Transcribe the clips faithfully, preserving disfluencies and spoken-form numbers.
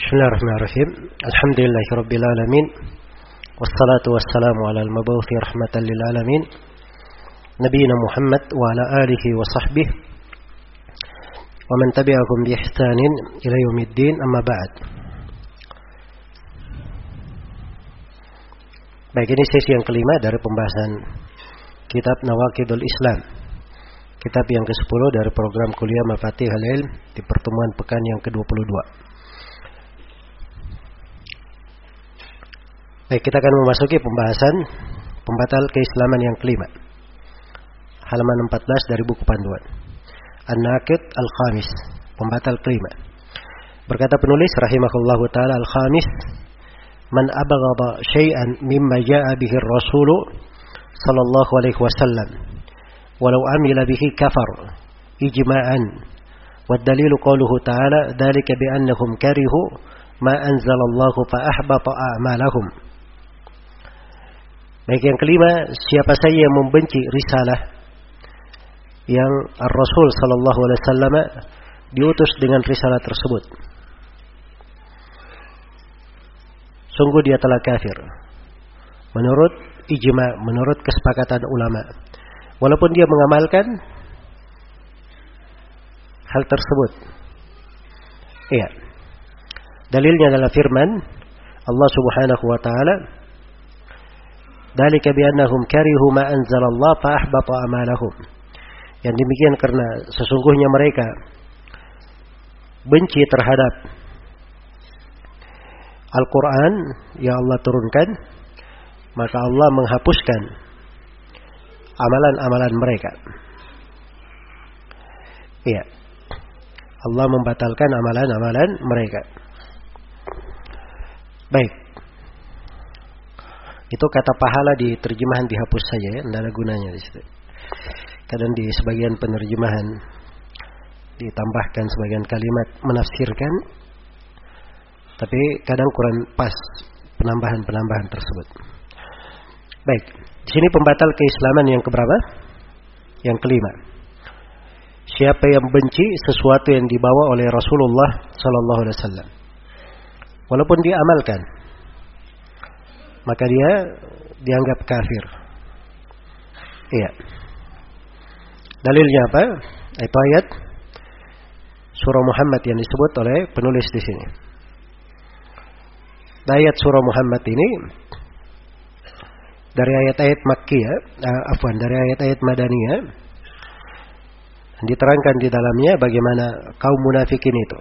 Bismillahirrahmanirrahim. Alhamdulillahirabbil alamin. Wassalatu wassalamu ala al-mabuthi rahmatan lil alamin. Nabiyina Muhammad wa ala alihi wa sahbihi wa man tabi'ahum bi ihsanin ila yaumiddin, amma ba'd. Baik, ini sesi yang kelima dari pembahasan kitab Nawaqidul Islam, kitab yang kesepuluh dari program kuliah Mafatihul Ilm di pertemuan pekan yang ke dua puluh dua. Baik, kita akan memasuki pembahasan pembatal keislaman yang kelima, halaman empat belas dari buku panduan An-Naqid Al-Khamis, pembatal kelima. Berkata penulis rahimahullahu ta'ala, Al-Khamis, man abghada syai'an mimma ja'a bihi ar-rasul sallallahu alaihi wasallam walau amila bihi kafar ijma'an, wad dalilu qawluhu ta'ala dzalika bi annahum karihu ma anzalallahu fa ahbata a'malahum. Baik, yang kelima, siapa saja yang membenci risalah yang Ar-Rasul sallallahu alaihi wasallam diutus dengan risalah tersebut, sungguh dia telah kafir menurut ijma', menurut kesepakatan ulama, walaupun dia mengamalkan hal tersebut. Iya. Dalilnya adalah firman Allah Subhanahu wa taala, "Dzalika bi annahum karihu ma anzalallahu fa ahbata amalahum." Yang demikian karena sesungguhnya mereka benci terhadap Al-Quran yang Allah turunkan, maka Allah menghapuskan amalan-amalan mereka. Iya, Allah membatalkan amalan-amalan mereka. Baik, itu kata pahala di terjemahan dihapus saja ya, tidak ada gunanya di situ. Kadang di sebagian penerjemahan ditambahkan sebagian kalimat menafsirkan, tapi kadang kurang pas penambahan-penambahan tersebut. Baik, di sini pembatal keislaman yang keberapa? Yang kelima. Siapa yang benci sesuatu yang dibawa oleh Rasulullah sallallahu alaihi wasallam, walaupun dia amalkan, maka dia dianggap kafir. Iya. Dalilnya apa? Itu ayat surah Muhammad yang disebut oleh penulis di sini. Ayat surah Muhammad ini dari ayat-ayat Makkiyah, uh, afwan, dari ayat-ayat Madaniyah, diterangkan di dalamnya bagaimana kaum munafikin itu,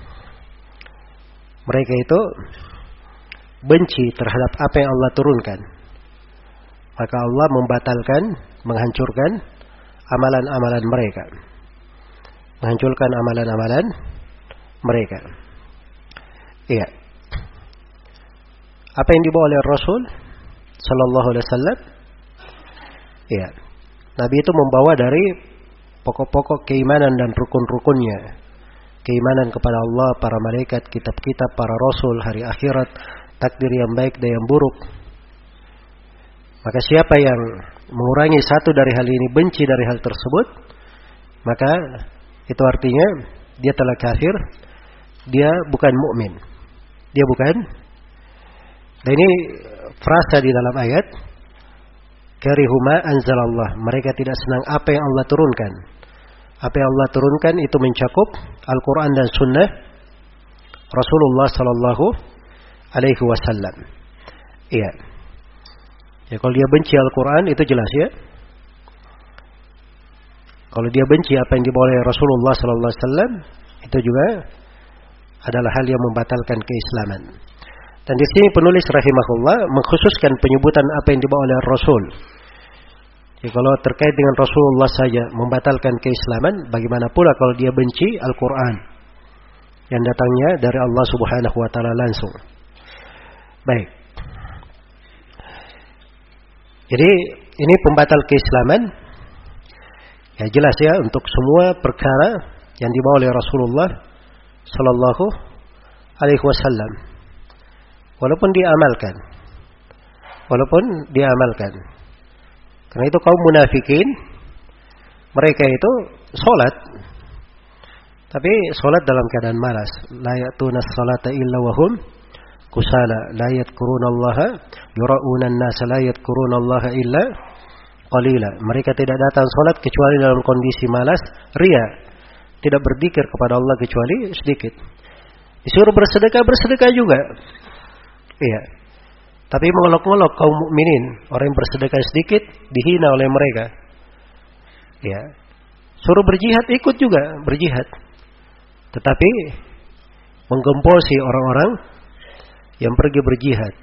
mereka itu benci terhadap apa yang Allah turunkan, maka Allah membatalkan, menghancurkan amalan-amalan mereka, menghancurkan amalan-amalan mereka. Iya. Apa yang dibawa oleh Rasul sallallahu alaihi wasallam? Iya. Nabi itu membawa dari pokok-pokok keimanan dan rukun-rukunnya. Keimanan kepada Allah, para malaikat, kitab-kitab, para rasul, hari akhirat, takdir yang baik dan yang buruk. Maka siapa yang mengurangi satu dari hal ini, benci dari hal tersebut, maka itu artinya dia telah kafir, dia bukan mukmin, dia bukan. Dan ini frasa di dalam ayat, karihu ma anzalallah, mereka tidak senang apa yang Allah turunkan. Apa yang Allah turunkan itu mencakup Al-Quran dan Sunnah Rasulullah sallallahu alaihi wasallam. Iya. Ya, kalau dia benci Al-Quran itu jelas ya. Kalau dia benci apa yang dibawa oleh Rasulullah sallallahu alaihi wasallam, itu juga adalah hal yang membatalkan keislaman. Dan di sini penulis rahimahullah mengkhususkan penyebutan apa yang dibawa oleh Rasul. Ya, kalau terkait dengan Rasulullah saja membatalkan keislaman, bagaimana pula kalau dia benci Al-Quran yang datangnya dari Allah Subhanahu wa taala langsung. Baik. Jadi ini pembatal keislaman. Ya, jelas ya, untuk semua perkara yang dibawa oleh Rasulullah sallallahu alaihi wasallam, walaupun diamalkan, walaupun diamalkan. Karena itu kaum munafikin, mereka itu sholat, Tapi sholat dalam keadaan malas. La ya'tuna as-salata illa wahum kusala, la yadhkurunallaha yura'una an-nas, la yadhkurunallaha illa qalila. Mereka tidak datang sholat kecuali dalam kondisi malas, ria, tidak berzikir kepada Allah kecuali sedikit. Disuruh bersedekah, bersedekah juga. Iya. Tapi mengolok-olok kaum mukminin, orang yang bersedekah sedikit dihina oleh mereka. Iya. Suruh berjihad, ikut juga berjihad. Tetapi menggembosi orang-orang yang pergi berjihad.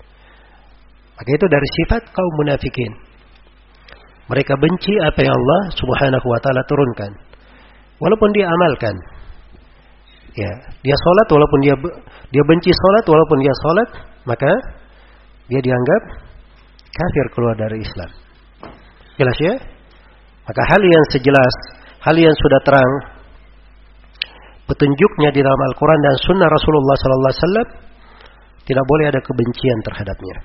Maka itu dari sifat kaum munafikin. Mereka benci apa yang Allah Subhanahu wa taala turunkan. Walaupun dia amalkan. Ya, dia salat walaupun dia dia benci salat walaupun dia salat, maka dia dianggap kafir, keluar dari Islam. Jelas ya? Maka hal yang sejelas, hal yang sudah terang petunjuknya di dalam Al-Quran dan Sunnah Rasulullah sallallahu alaihi wasallam, tidak boleh ada kebencian terhadapnya.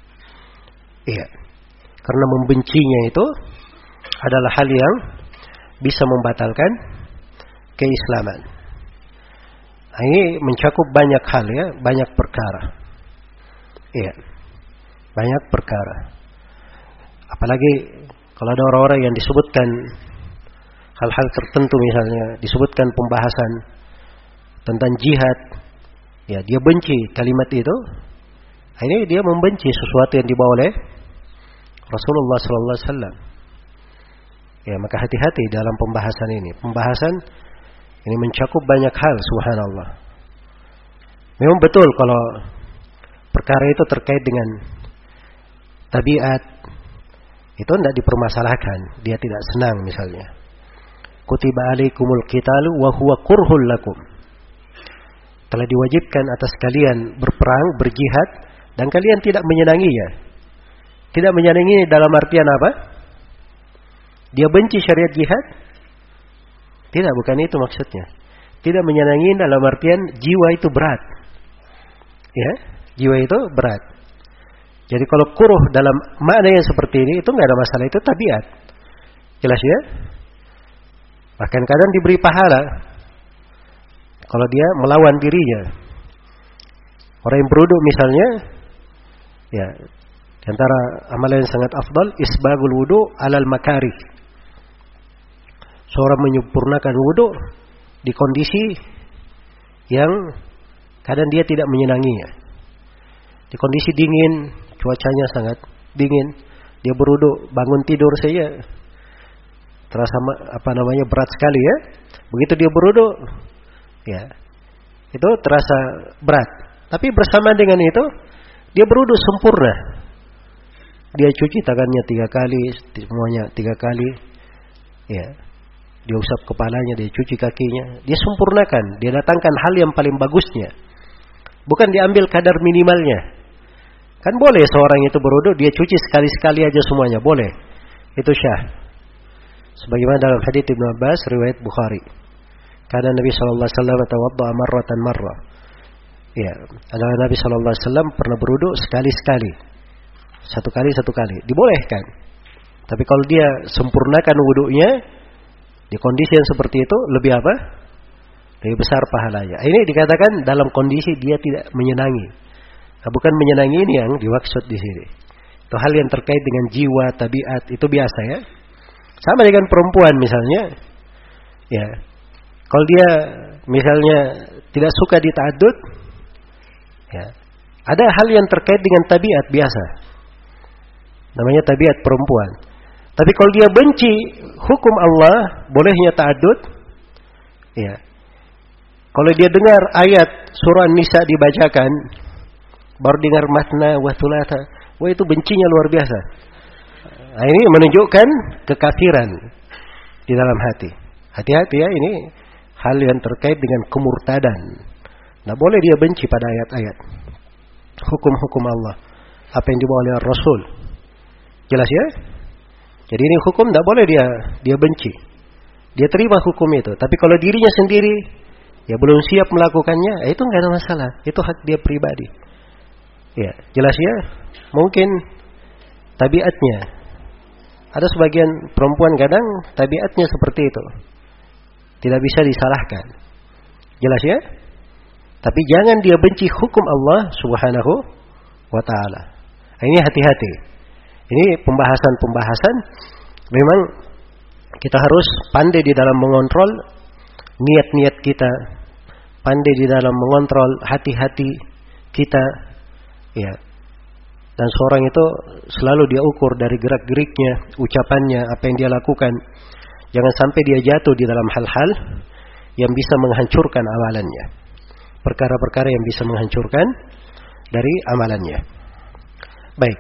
Iya. Karena membencinya itu adalah hal yang bisa membatalkan keislaman. Nah, ini mencakup banyak hal ya, banyak perkara. Iya. Banyak perkara. Apalagi kalau ada orang-orang yang disebutkan hal-hal tertentu, misalnya disebutkan pembahasan tentang jihad, ya dia benci kalimat itu. Ini dia membenci sesuatu yang dibawa oleh Rasulullah sallallahu alaihi wasallam. Ya, maka hati-hati dalam pembahasan ini. Pembahasan ini mencakup banyak hal, subhanallah. Memang betul kalau perkara itu terkait dengan tabiat, itu tidak dipermasalahkan. Dia tidak senang misalnya. Kutiba alaikumul qitalu wa huwa kurhul lakum. Telah diwajibkan atas kalian berperang, berjihad, dan kalian tidak menyenanginya. Tidak menyenanginya dalam artian apa? Dia benci syariat jihad? Tidak, bukan itu maksudnya. Tidak menyenangi dalam artian jiwa itu berat. Ya, jiwa itu berat. Jadi kalau kuruh dalam makna yang seperti ini, itu nggak ada masalah, itu tabiat. Jelas ya? Bahkan kadang diberi pahala kalau dia melawan dirinya. Orang yang berwudu misalnya, ya, di antara amalan yang sangat afdal isbagul wudu alal makarih. Seorang menyempurnakan wudu di kondisi yang kadang dia tidak menyenanginya. Di kondisi dingin, cuacanya sangat dingin, dia berwudu, bangun tidur saja terasa apa namanya berat sekali ya. Begitu dia berwudu, ya, itu terasa berat. Tapi bersama dengan itu, dia berwudu sempurna. Dia cuci tangannya tiga kali, semuanya tiga kali, ya. Dia usap kepalanya, dia cuci kakinya, dia sempurnakan, dia datangkan hal yang paling bagusnya. Bukan diambil kadar minimalnya. Kan boleh seorang itu berwudu, dia cuci sekali-sekali aja semuanya, boleh. Itu syah. Sebagaimana dalam hadits Ibnu Abbas riwayat Bukhari. Karena Nabi sallallahu alaihi wasallam tawaddaa marratan marrah. Ya, adalah Nabi sallallahu alaihi wasallam pernah berwudu sekali-sekali. Satu kali satu kali, dibolehkan. Tapi kalau dia sempurnakan wudunya di kondisi yang seperti itu, lebih apa? Lebih besar pahalanya. Ini dikatakan dalam kondisi dia tidak menyenangi. Nah, bukan menyenangi ini yang dimaksud di sini. Itu hal yang terkait dengan jiwa, tabiat, itu biasa ya. Sama dengan perempuan misalnya, ya. Kalau dia misalnya tidak suka dita'addud, ya, ada hal yang terkait dengan tabiat biasa. Namanya tabiat perempuan. Tapi kalau dia benci hukum Allah, bolehnya ta'addud, ya. Kalau dia dengar ayat surah Nisa dibacakan, baru dengar matna wa thulatha, wah itu bencinya luar biasa. Nah, ini menunjukkan kekafiran di dalam hati. Hati-hati ya, ini hal yang terkait dengan kemurtadan. Nah, boleh dia benci pada ayat-ayat hukum-hukum Allah, apa yang dibawa oleh Rasul. Jelas ya? Jadi ini hukum tidak boleh dia dia benci. Dia terima hukum itu. Tapi kalau dirinya sendiri ya belum siap melakukannya, itu nggak ada masalah. Itu hak dia pribadi. Ya, jelas ya? Mungkin tabiatnya. Ada sebagian perempuan kadang tabiatnya seperti itu. tidak bisa disalahkan. Jelas ya? Tapi jangan dia benci hukum Allah Subhanahu wa taala. Ini hati-hati. Ini pembahasan-pembahasan memang kita harus pandai di dalam mengontrol niat-niat kita, pandai di dalam mengontrol hati-hati kita, ya. Dan seorang itu selalu dia ukur dari gerak-geriknya, ucapannya, apa yang dia lakukan. Jangan sampai dia jatuh di dalam hal-hal yang bisa menghancurkan amalannya. Perkara-perkara yang bisa menghancurkan dari amalannya. Baik.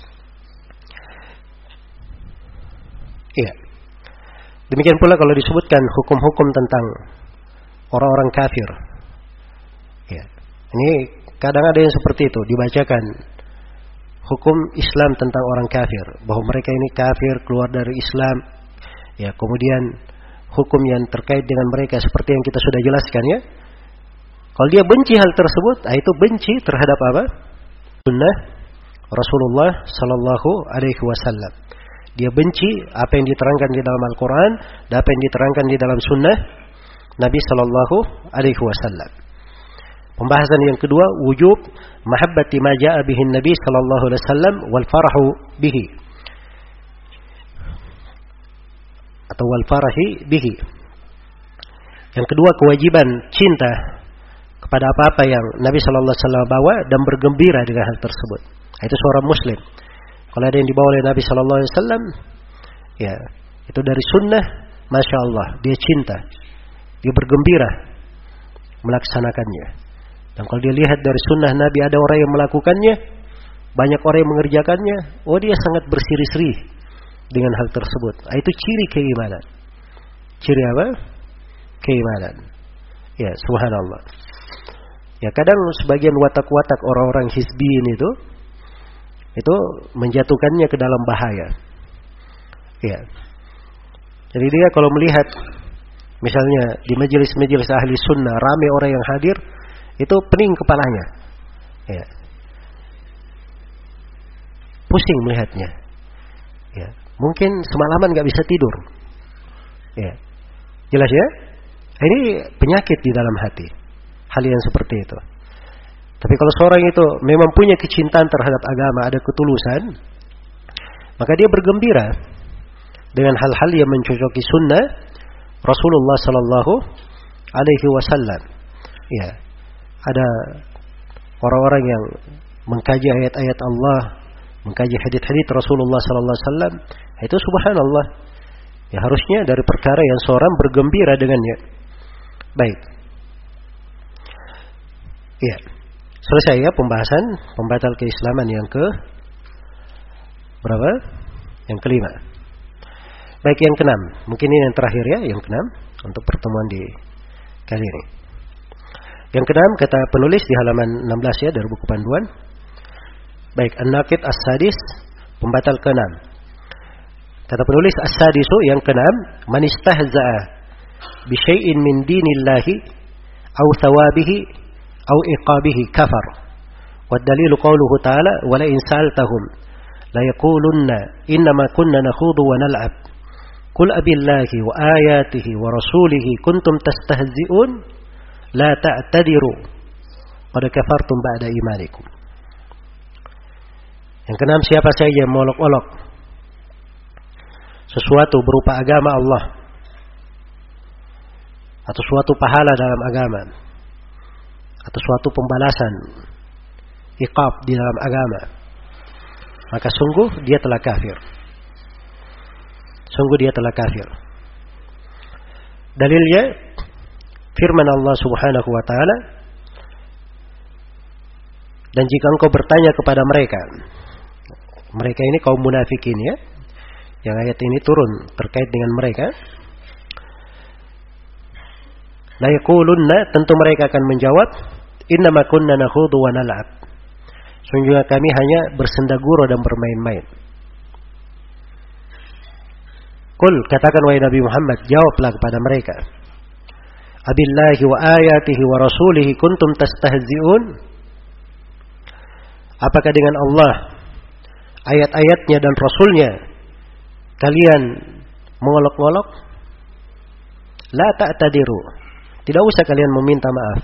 Iya. Demikian pula kalau disebutkan hukum-hukum tentang orang-orang kafir. Ya. Ini kadang ada yang seperti itu, dibacakan hukum Islam tentang orang kafir, bahwa mereka ini kafir, keluar dari Islam. Ya, kemudian hukum yang terkait dengan mereka seperti yang kita sudah jelaskan ya. Kalau dia benci hal tersebut, itu benci terhadap apa? Sunnah Rasulullah sallallahu alaihi wasallam. Dia benci apa yang diterangkan di dalam Al-Quran dan apa yang diterangkan di dalam sunnah Nabi sallallahu alaihi wasallam. Pembahasan yang kedua, wujub mahabbati ma jaa bihi Nabi sallallahu alaihi wasallam wal farahu bihi. Atau wal farahi bihi. Yang kedua, kewajiban cinta kepada apa-apa yang Nabi sallallahu alaihi wasallam bawa dan bergembira dengan hal tersebut. Itu seorang muslim. Kalau ada yang dibawa oleh Nabi sallallahu alaihi wasallam, ya, itu dari sunnah, masya Allah, dia cinta, dia bergembira melaksanakannya. Dan kalau dia lihat dari sunnah Nabi ada orang yang melakukannya, banyak orang yang mengerjakannya, oh dia sangat berseri-seri dengan hal tersebut. Itu ciri keimanan. Ciri apa? Keimanan. Ya, subhanallah. Ya, kadang sebagian watak-watak orang-orang hizbiyin itu itu menjatuhkannya ke dalam bahaya. Ya. Jadi dia kalau melihat misalnya di majelis-majelis ahli sunnah ramai orang yang hadir, itu pening kepalanya. Ya. Pusing melihatnya. Ya. Mungkin semalaman nggak bisa tidur. Ya. Jelas ya? Ini penyakit di dalam hati. Hal yang seperti itu. Tapi kalau seorang itu memang punya kecintaan terhadap agama, ada ketulusan, maka dia bergembira dengan hal-hal yang mencocoki sunnah Rasulullah sallallahu alaihi wasallam. Ya. Ada orang-orang yang mengkaji ayat-ayat Allah, mengkaji hadits-hadits Rasulullah sallallahu alaihi wasallam, itu subhanallah. Ya, harusnya dari perkara yang seorang bergembira dengannya. Baik. Ya. Selesai ya pembahasan pembatal keislaman yang ke berapa? Yang kelima. Baik, yang keenam. Mungkin ini yang terakhir ya, yang keenam untuk pertemuan di kali ini. Yang keenam kata penulis di halaman enam belas ya dari buku panduan. Baik, An-Naqid As-Sadis, pembatal keenam. Kata penulis As-Sadisu yang keenam, man istahza'a bi syai'in min dinillahi aw thawabihi أو إقابه كفر والدليل قوله تعالى ولئن سألتهم ليقولن إنما كنا نخوض ونلعب قل أبي الله وآياته ورسوله كنتم تستهزئون لا تعتذروا قد كفرتم بعد إيمانكم. Yang keenam, siapa saja yang molok-olok sesuatu berupa agama Allah atau suatu pahala dalam agama atau suatu pembalasan iqab di dalam agama, maka sungguh dia telah kafir. Sungguh dia telah kafir. Dalilnya firman Allah Subhanahu wa taala, dan jika engkau bertanya kepada mereka, mereka ini kaum munafikin ya, yang ayat ini turun terkait dengan mereka, la yaqulunna, tentu mereka akan menjawab, innama kunna nakhudu wa nal'ab, sungguh kami hanya bersenda gurau dan bermain-main. Qul, katakan wahai Nabi Muhammad, jawablah kepada mereka, abillahi wa ayatihi wa rasulihi kuntum tastahzi'un, apakah dengan Allah, ayat-ayatnya dan rasulnya kalian mengolok-olok? La ta'tadiru. Tidak usah kalian meminta maaf.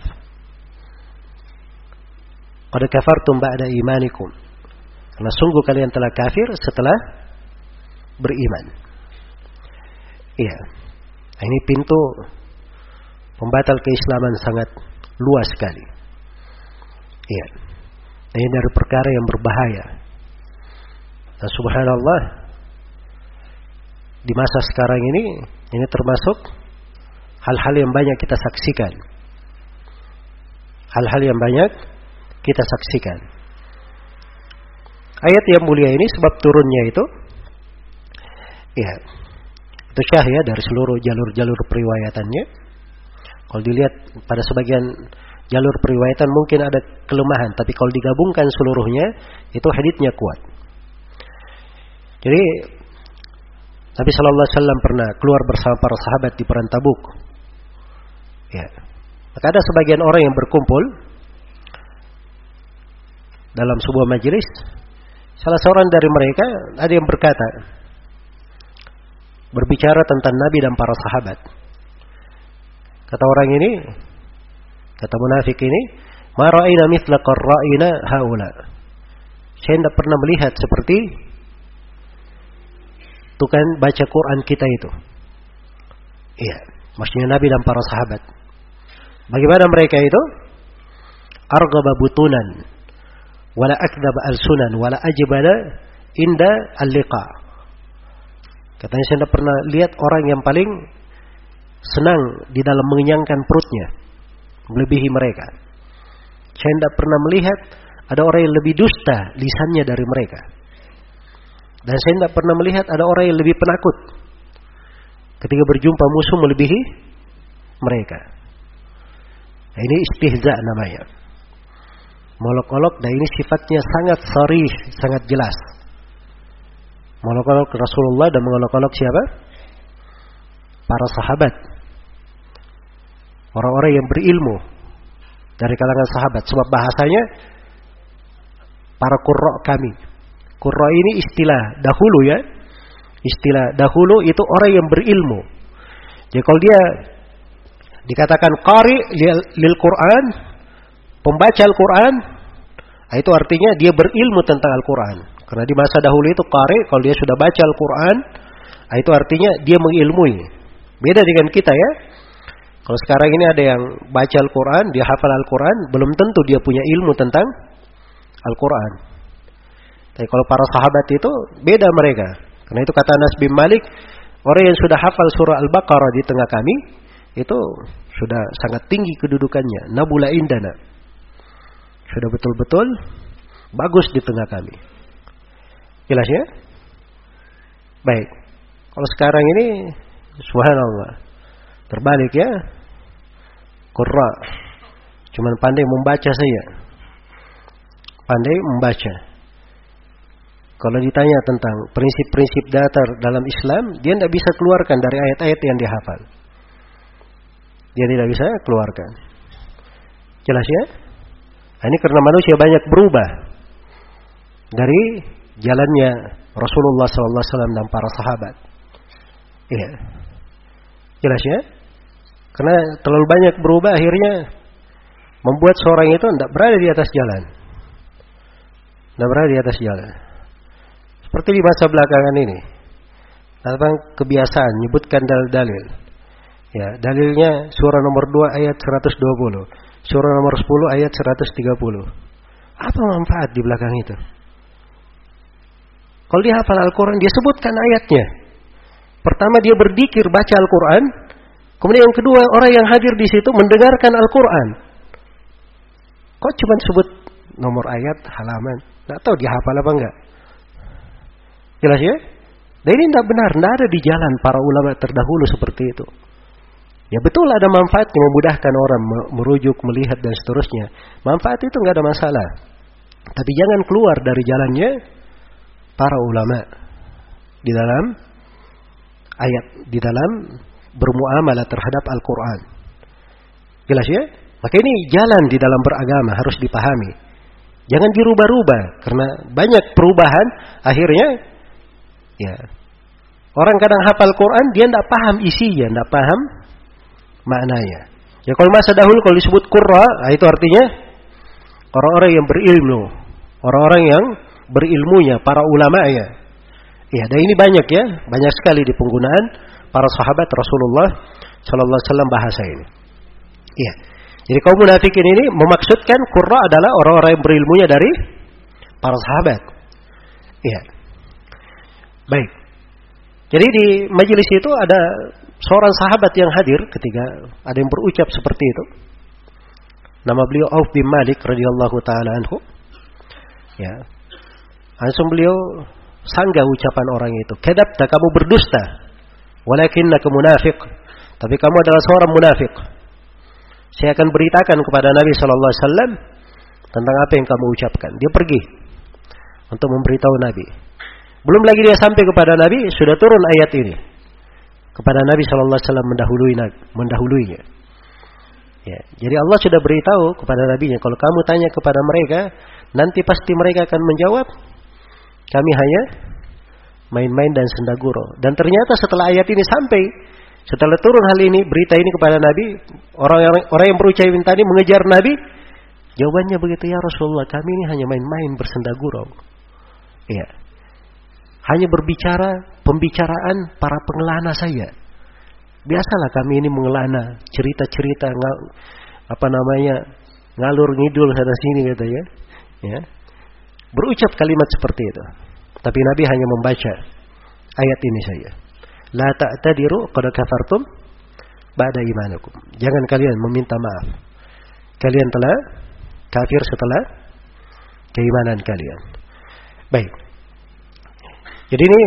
Qad kafartum ba'da imanikum. Karena sungguh kalian telah kafir setelah beriman. Iya. Ini pintu pembatal keislaman sangat luas sekali. Iya. Ini dari perkara yang berbahaya. Dan subhanallah, di masa sekarang ini, ini termasuk hal-hal yang banyak kita saksikan. Hal-hal yang banyak kita saksikan. Ayat yang mulia ini sebab turunnya itu, ya, itu syah ya dari seluruh jalur-jalur periwayatannya. Kalau dilihat pada sebagian jalur periwayatan mungkin ada kelemahan, tapi kalau digabungkan seluruhnya, itu haditsnya kuat. Jadi Nabi Shallallahu Alaihi Wasallam pernah keluar bersama para sahabat di perang Tabuk. Ya, maka ada sebagian orang yang berkumpul dalam sebuah majelis. Salah seorang dari mereka ada yang berkata, berbicara tentang Nabi dan para sahabat. Kata orang ini, kata munafik ini, "Ma ra'ayna mithla qarra'ina haula." Saya tidak pernah melihat seperti tukang baca Quran kita itu. Iya, maksudnya Nabi dan para sahabat. Bagaimana mereka itu? Arghaba butunan, wala akdzaba alsunan, wala ajbala inda al-liqa. Katanya saya tidak pernah lihat orang yang paling senang di dalam mengenyangkan perutnya melebihi mereka. Saya tidak pernah melihat ada orang yang lebih dusta lisannya dari mereka. Dan saya tidak pernah melihat ada orang yang lebih penakut ketika berjumpa musuh melebihi mereka. Nah, ini istihza namanya. Molok-olok, dan ini sifatnya sangat sharih, sangat jelas. Molok-olok Rasulullah dan mengolok-olok siapa? Para sahabat. Orang-orang yang berilmu dari kalangan sahabat. Sebab bahasanya para qurra kami. Qurra ini istilah dahulu ya. Istilah dahulu itu orang yang berilmu. Jadi kalau dia dikatakan qari lil Quran, pembaca Al-Quran, itu artinya dia berilmu tentang Al-Quran. Karena di masa dahulu itu qari, kalau dia sudah baca Al-Quran, itu artinya dia mengilmui. Beda dengan kita ya. Kalau sekarang ini ada yang baca Al-Quran, dia hafal Al-Quran, belum tentu dia punya ilmu tentang Al-Quran. Tapi kalau para sahabat itu beda mereka. Karena itu kata Anas bin Malik, orang yang sudah hafal surah Al-Baqarah di tengah kami, itu sudah sangat tinggi kedudukannya. Nabula indana. Sudah betul-betul bagus di tengah kami. Jelas ya? Baik. Kalau sekarang ini, subhanallah, terbalik ya. Qurra. Cuman pandai membaca saja. Pandai membaca. Kalau ditanya tentang prinsip-prinsip dasar dalam Islam, dia tidak bisa keluarkan dari ayat-ayat yang dia hafal. Dia tidak bisa keluarkan. Jelas ya? Nah, ini karena manusia banyak berubah dari jalannya Rasulullah sallallahu alaihi wasallam dan para sahabat. Iya. Jelas ya? Karena terlalu banyak berubah akhirnya membuat seorang itu tidak berada di atas jalan. Tidak berada di atas jalan. Seperti di masa belakangan ini. Tentang kebiasaan menyebutkan dalil-dalil. Ya, dalilnya surah nomor dua ayat seratus dua puluh. Surah nomor sepuluh ayat seratus tiga puluh. Apa manfaat di belakang itu? Kalau dia hafal Al-Quran, dia sebutkan ayatnya. Pertama dia berzikir baca Al-Quran. Kemudian yang kedua, orang yang hadir di situ mendengarkan Al-Quran. Kok cuma sebut nomor ayat, halaman? Nggak tahu dia hafal apa enggak. Jelas ya? Dan ini tidak benar, tidak ada di jalan para ulama terdahulu seperti itu. Ya betul ada manfaatnya, memudahkan orang merujuk, melihat dan seterusnya. Manfaat itu nggak ada masalah. Tapi jangan keluar dari jalannya para ulama di dalam ayat, di dalam bermuamalah terhadap Al-Quran. Jelas ya? Maka ini jalan di dalam beragama harus dipahami. Jangan dirubah-rubah karena banyak perubahan akhirnya ya. Orang kadang hafal Quran dia tidak paham isinya, tidak paham maknanya. Ya kalau masa dahulu kalau disebut qurra, itu artinya orang-orang yang berilmu, orang-orang yang berilmunya, para ulama'nya. Ya, dan ini banyak ya, banyak sekali di penggunaan para sahabat Rasulullah sallallahu alaihi wasallam bahasa ini. Iya. Jadi kaum munafikin ini memaksudkan qurra adalah orang-orang yang berilmunya dari para sahabat. Iya. Baik. Jadi di majelis itu ada seorang sahabat yang hadir ketika ada yang berucap seperti itu. Nama beliau Auf bin Malik radhiyallahu taala anhu. Ya. Langsung beliau sanggah ucapan orang itu. Kadzabta, kamu berdusta. Walakinnaka munafiq. Tapi kamu adalah seorang munafik. Saya akan beritakan kepada Nabi sallallahu alaihi wasallam tentang apa yang kamu ucapkan. Dia pergi untuk memberitahu Nabi. Belum lagi dia sampai kepada Nabi, sudah turun ayat ini kepada Nabi sallallahu alaihi wasallam mendahului mendahuluinya. Ya, jadi Allah sudah beritahu kepada nabinya, kalau kamu tanya kepada mereka, nanti pasti mereka akan menjawab, kami hanya main-main dan sendaguro. Dan ternyata setelah ayat ini sampai, setelah turun hal ini, berita ini kepada Nabi, orang yang orang yang berucap tadi mengejar Nabi, jawabannya begitu, ya Rasulullah, kami ini hanya main-main bersendaguro. Iya. Hanya berbicara pembicaraan para pengelana saja. Biasalah kami ini mengelana cerita-cerita ngal, apa namanya ngalur ngidul sana sini katanya. Ya. Berucap kalimat seperti itu. Tapi Nabi hanya membaca ayat ini saja. La ta'tadiru qad kafartum ba'da imanakum. Jangan kalian meminta maaf. Kalian telah kafir setelah keimanan kalian. Baik. Jadi ini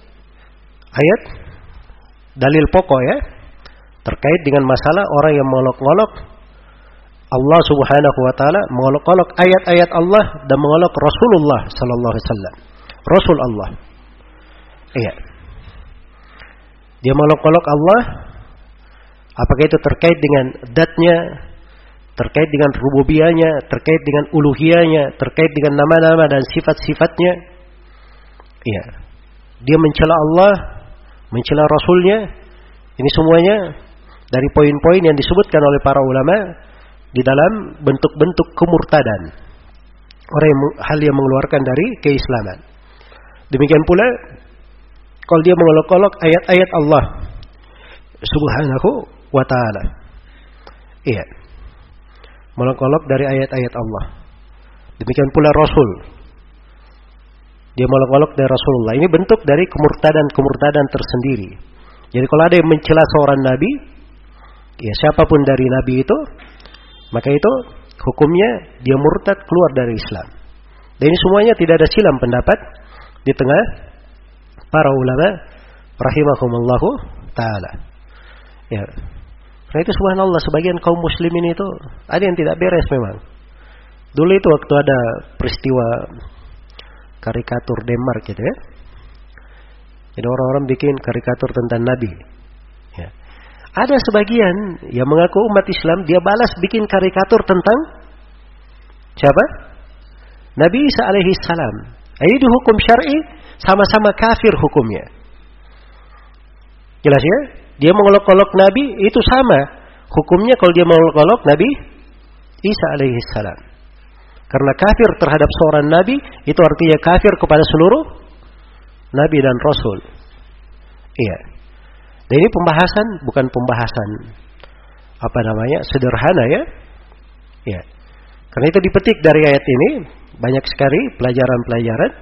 ayat dalil pokok ya terkait dengan masalah orang yang mengolok-olok Allah Subhanahu wa taala, mengolok-olok ayat-ayat Allah dan mengolok Rasulullah sallallahu alaihi wasallam. Rasul Allah. Iya. Dia mengolok-olok Allah, apakah itu terkait dengan zatnya, terkait dengan rububiyahnya, terkait dengan uluhiyahnya, terkait dengan nama-nama dan sifat-sifatnya. Iya. Dia mencela Allah, mencela Rasulnya. Ini semuanya dari poin-poin yang disebutkan oleh para ulama di dalam bentuk-bentuk kemurtadan. Orang yang hal yang mengeluarkan dari keislaman. Demikian pula kalau dia mengolok-olok ayat-ayat Allah Subhanahu wa ta'ala. Iya. Mengolok-olok dari ayat-ayat Allah. Demikian pula Rasul. Dia mengolok-olok dari Rasulullah. Ini bentuk dari kemurtadan-kemurtadan tersendiri. Jadi kalau ada yang mencela seorang nabi, ya siapapun dari nabi itu, maka itu hukumnya dia murtad, keluar dari Islam. Dan ini semuanya tidak ada silam pendapat di tengah para ulama rahimahumullahu taala. Ya. Karena itu subhanallah, sebagian kaum muslimin itu ada yang tidak beres memang. Dulu itu waktu ada peristiwa karikatur Denmark gitu ya. Jadi orang-orang bikin karikatur tentang Nabi. Ya. Ada sebagian yang mengaku umat Islam, dia balas bikin karikatur tentang siapa? Nabi Isa alaihi salam. Ini dihukum syar'i sama-sama kafir hukumnya. Jelas ya? Dia mengolok-olok Nabi itu sama hukumnya kalau dia mengolok-olok Nabi Isa alaihi salam. Karena kafir terhadap seorang nabi itu artinya kafir kepada seluruh nabi dan rasul. Iya. Dan ini pembahasan bukan pembahasan apa namanya sederhana ya. Iya. Karena itu dipetik dari ayat ini banyak sekali pelajaran-pelajaran.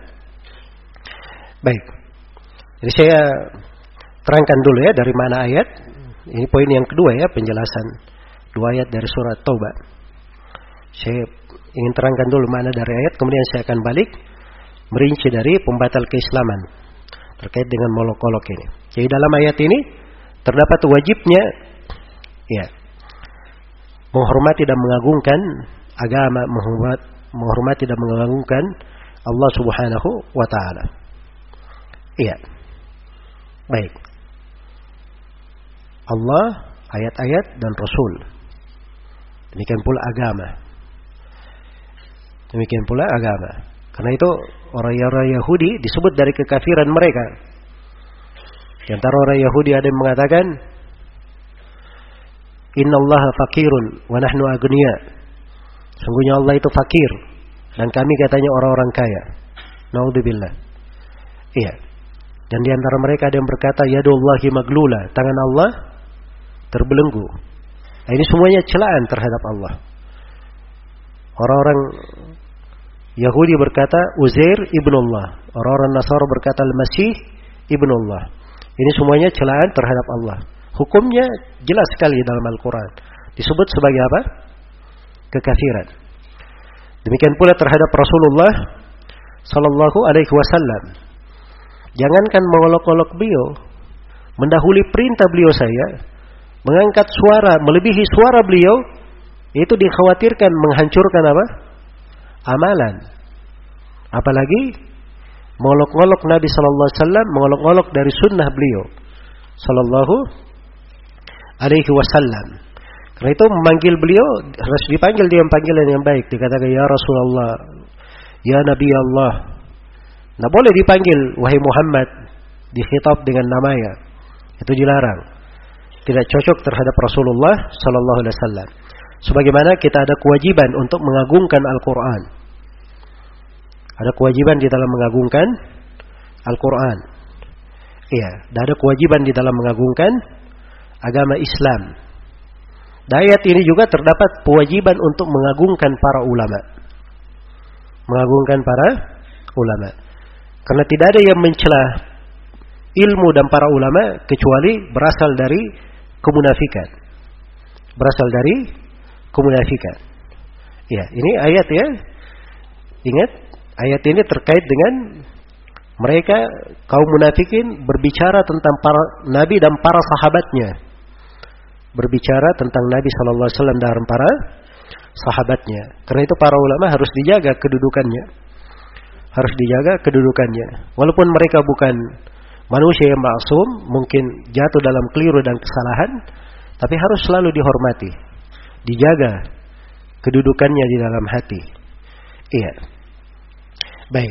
Baik. Jadi saya terangkan dulu ya dari mana ayat. Ini poin yang kedua ya, penjelasan dua ayat dari surat Taubah. Saya ingin terangkan dulu mana dari ayat, kemudian saya akan balik merinci dari pembatal keislaman terkait dengan molok-olok ini. Jadi dalam ayat ini terdapat wajibnya ya menghormati dan mengagungkan agama, menghormat, menghormati dan mengagungkan Allah Subhanahu wa taala. Iya. Baik. Allah, ayat-ayat dan Rasul. Demikian pula agama. Demikian pula agama. Karena itu orang-orang Yahudi disebut dari kekafiran mereka. Di antara orang Yahudi ada yang mengatakan Innallaha fakirun wa nahnu agniya. Sungguhnya Allah itu fakir dan kami katanya orang-orang kaya. Naudzubillah. Iya. Dan di antara mereka ada yang berkata yadullahi maglula, tangan Allah terbelenggu. Nah, ini semuanya celaan terhadap Allah. Orang-orang Yahudi berkata Uzair ibnullah, orang-orang Nasara berkata Al-Masih ibnullah. Ini semuanya celaan terhadap Allah. Hukumnya jelas sekali dalam Al-Quran. Disebut sebagai apa? Kekafiran. Demikian pula terhadap Rasulullah Sallallahu Alaihi Wasallam. Jangankan mengolok-olok beliau, mendahului perintah beliau saya, mengangkat suara melebihi suara beliau, itu dikhawatirkan menghancurkan apa? Amalan. Apalagi mengolok-olok Nabi Sallallahu Alaihi Wasallam, mengolok-olok dari sunnah beliau Sallallahu Alaihi Wasallam. Karena itu memanggil beliau harus dipanggil dengan panggilan yang baik. Dikatakan ya Rasulullah, ya Nabi Allah. Nah, boleh dipanggil wahai Muhammad, dikhitab dengan namanya. Itu dilarang. Tidak cocok terhadap Rasulullah Sallallahu Alaihi Wasallam. Sebagaimana kita ada kewajiban untuk mengagungkan Al-Quran. Ada kewajiban di dalam mengagungkan Al-Quran. Iya, dan ada kewajiban di dalam mengagungkan agama Islam. Dan ayat ini juga terdapat kewajiban untuk mengagungkan para ulama. Mengagungkan para ulama. Karena tidak ada yang mencela ilmu dan para ulama kecuali berasal dari kemunafikan. Berasal dari kemunafikan. Ya, ini ayat ya. Ingat, ayat ini terkait dengan mereka kaum munafikin berbicara tentang para nabi dan para sahabatnya. Berbicara tentang Nabi Sallallahu Alaihi Wasallam dan para sahabatnya. Karena itu para ulama harus dijaga kedudukannya. Harus dijaga kedudukannya. Walaupun mereka bukan manusia yang maksum, mungkin jatuh dalam keliru dan kesalahan, tapi harus selalu dihormati, dijaga kedudukannya di dalam hati. Iya. Baik.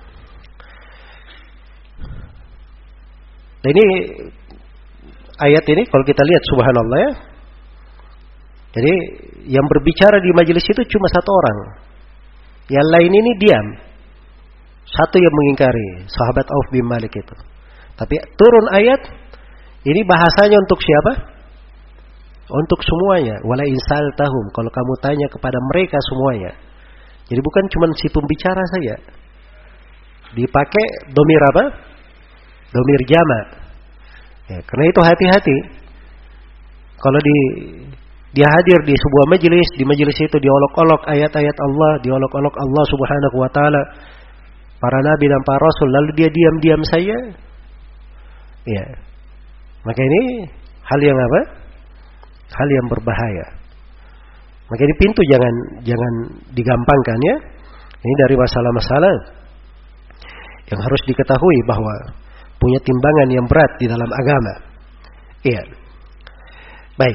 Nah, ini ayat ini kalau kita lihat subhanallah ya. Jadi yang berbicara di majelis itu cuma satu orang. Yang lain ini diam. Satu yang mengingkari, sahabat Auf bin Malik itu. Tapi turun ayat ini bahasanya untuk siapa? Untuk semuanya. Wala insal tahum, kalau kamu tanya kepada mereka semuanya. Jadi bukan cuma si pembicara saja. Dipakai domir apa? Domir jama. Ya, karena itu hati-hati. Kalau di dia hadir di sebuah majelis, di majelis itu diolok-olok ayat-ayat Allah, diolok-olok Allah Subhanahu wa taala, para nabi dan para rasul, lalu dia diam-diam saja. Ya. Maka ini hal yang apa? Hal yang berbahaya. Maka ini pintu jangan jangan digampangkan ya. Ini dari masalah-masalah yang harus diketahui bahwa punya timbangan yang berat di dalam agama. Iya. Baik.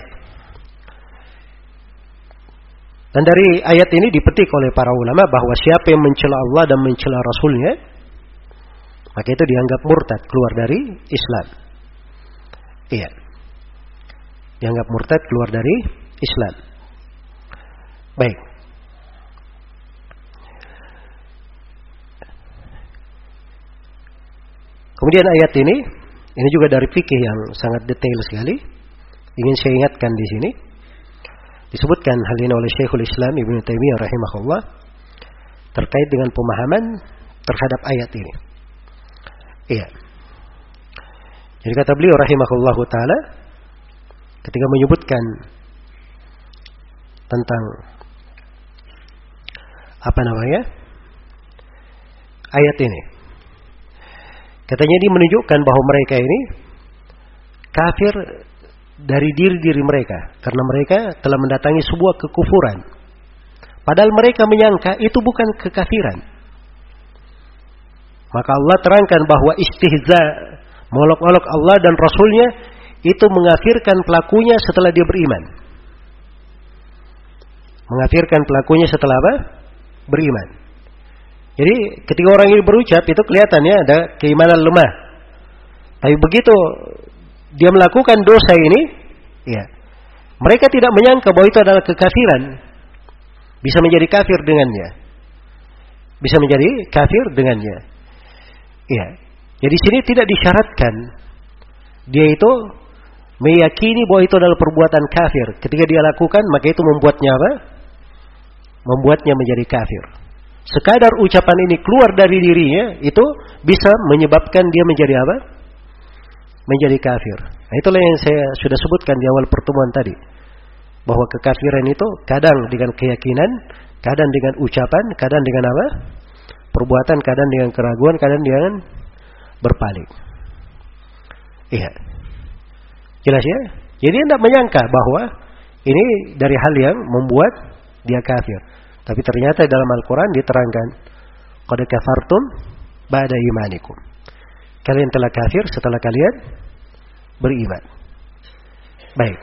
Dan dari ayat ini dipetik oleh para ulama bahwa siapa yang mencela Allah dan mencela Rasulnya, maka itu dianggap murtad, keluar dari Islam. Iya. Dianggap murtad, keluar dari Islam. Baik. Kemudian ayat ini, ini juga dari fikih yang sangat detail sekali. Ingin saya ingatkan di sini. Disebutkan hal ini oleh Syekhul Islam Ibnu Taimiyah rahimahullah terkait dengan pemahaman terhadap ayat ini. Iya. Jadi kata beliau rahimahullahu taala ketika menyebutkan tentang apa namanya? Ayat ini. Katanya ini menunjukkan bahwa mereka ini kafir dari diri-diri mereka karena mereka telah mendatangi sebuah kekufuran. Padahal mereka menyangka itu bukan kekafiran. Maka Allah terangkan bahwa istihza, mengolok-olok Allah dan Rasulnya itu mengafirkan pelakunya setelah dia beriman. Mengafirkan pelakunya setelah apa? Beriman. Jadi ketika orang ini berucap itu kelihatannya ada keimanan lemah. Tapi begitu dia melakukan dosa ini, ya, Mereka tidak menyangka bahwa itu adalah kekafiran. Bisa menjadi kafir dengannya. Bisa menjadi kafir dengannya. Iya. Jadi sini tidak disyaratkan dia itu meyakini bahwa itu adalah perbuatan kafir. Ketika dia lakukan, maka itu membuatnya apa? Membuatnya menjadi kafir. Sekadar ucapan ini keluar dari dirinya, itu bisa menyebabkan dia menjadi apa? Menjadi kafir. Nah, itulah yang saya sudah sebutkan di awal pertemuan tadi. Bahwa kekafiran itu kadang dengan keyakinan, kadang dengan ucapan, kadang dengan apa? Perbuatan, kadang dengan keraguan, kadang dengan berpaling. Iya. Jelas ya? Jadi tidak menyangka bahwa ini dari hal yang membuat dia kafir. Tapi ternyata dalam Al-Quran diterangkan, qad kafartum ba'da imanikum. Kalian telah kafir setelah kalian beriman. Baik.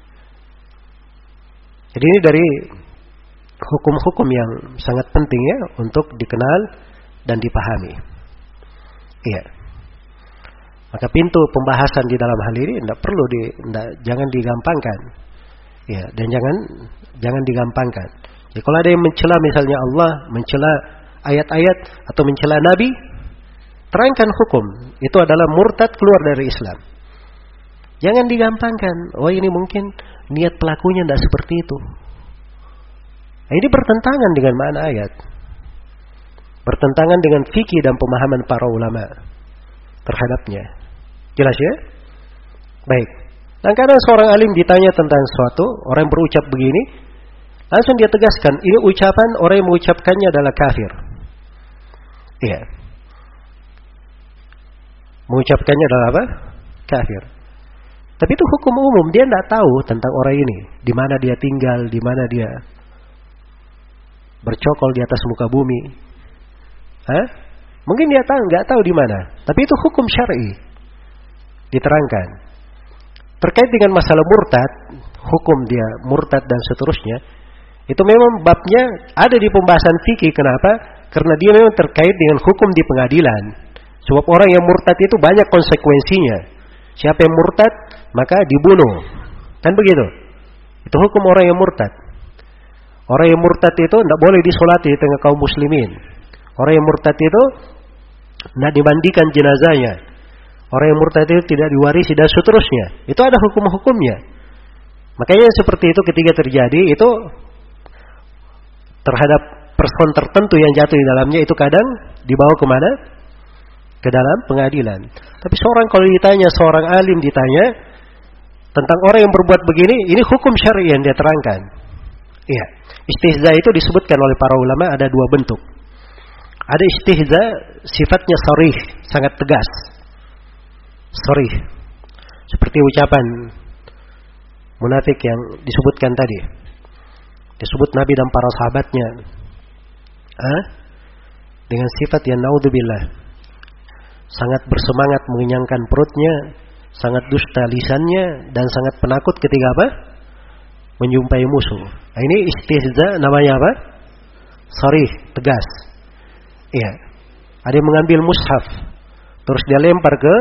Jadi ini dari hukum-hukum yang sangat penting ya untuk dikenal dan dipahami. Iya. Maka pintu pembahasan di dalam hal ini tidak perlu di, tidak, jangan digampangkan. Ya, dan jangan jangan digampangkan. Jadi kalau ada yang mencela misalnya Allah, mencela ayat-ayat atau mencela Nabi, terangkan hukum. Itu adalah murtad keluar dari Islam. Jangan digampangkan. Oh ini mungkin niat pelakunya tidak seperti itu. Nah, ini bertentangan dengan makna ayat. Bertentangan dengan fikih dan pemahaman para ulama terhadapnya. Jelas ya? Baik. Dan kadang seorang alim ditanya tentang sesuatu, orang yang berucap begini, langsung dia tegaskan, ini ucapan orang yang mengucapkannya adalah kafir. Iya. Mengucapkannya adalah apa? Kafir. Tapi itu hukum umum, dia tidak tahu tentang orang ini, di mana dia tinggal, di mana dia bercokol di atas muka bumi. Hah? Mungkin dia tahu, nggak tahu di mana. Tapi itu hukum syar'i diterangkan. Terkait dengan masalah murtad, hukum dia murtad dan seterusnya, itu memang babnya ada di pembahasan fikih. Kenapa? Karena dia memang terkait dengan hukum di pengadilan. Sebab orang yang murtad itu banyak konsekuensinya. Siapa yang murtad, maka dibunuh. Kan begitu? Itu hukum orang yang murtad. Orang yang murtad itu tidak boleh disolati di tengah kaum muslimin. Orang yang murtad itu tidak dimandikan jenazahnya. Orang yang murtad itu tidak diwarisi dan seterusnya. Itu ada hukum-hukumnya. Makanya seperti itu ketika terjadi itu terhadap person tertentu yang jatuh di dalamnya itu kadang dibawa kemana? Ke dalam pengadilan. Tapi seorang kalau ditanya, seorang alim ditanya tentang orang yang berbuat begini, ini hukum syar'i yang dia terangkan. Iya. Istihza itu disebutkan oleh para ulama ada dua bentuk. Ada istihza sifatnya sharih, sangat tegas. Sharih. Seperti ucapan munafik yang disebutkan tadi. Disebut Nabi dan para sahabatnya. Hah? Dengan sifat yang naudzubillah. Sangat bersemangat mengenyangkan perutnya, sangat dusta lisannya, dan sangat penakut ketika apa? Menjumpai musuh. Nah, ini istihza namanya apa? Sharih, tegas. Iya. Ada yang mengambil mushaf, terus dia lempar ke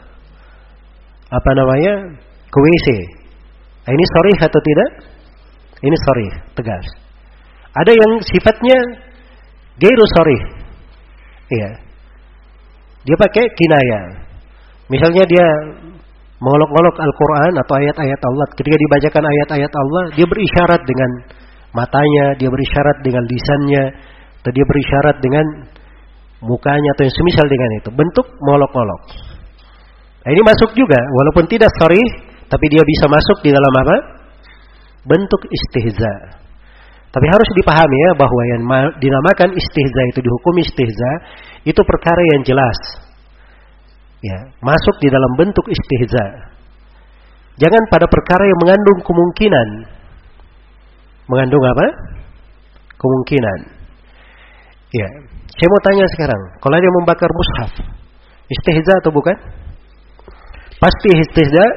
apa namanya? Ke W C. Nah, ini sharih atau tidak? Ini sharih, tegas. Ada yang sifatnya gairu sharih. Iya. Dia pakai kinaya. Misalnya dia mengolok-olok Al-Quran atau ayat-ayat Allah. Ketika dibacakan ayat-ayat Allah, dia berisyarat dengan matanya, dia berisyarat dengan lisannya, atau dia berisyarat dengan mukanya, atau yang semisal dengan itu. Bentuk mengolok-olok. Nah, ini masuk juga, walaupun tidak sharih, tapi dia bisa masuk di dalam apa? Bentuk istihza. Tapi harus dipahami ya, bahwa yang dinamakan istihza itu, dihukum istihza, itu perkara yang jelas. Ya, masuk di dalam bentuk istihza. Jangan pada perkara yang mengandung kemungkinan. Mengandung apa? Kemungkinan. Ya, saya mau tanya sekarang, kalau dia membakar mushaf, istihza atau bukan? Pasti istihza?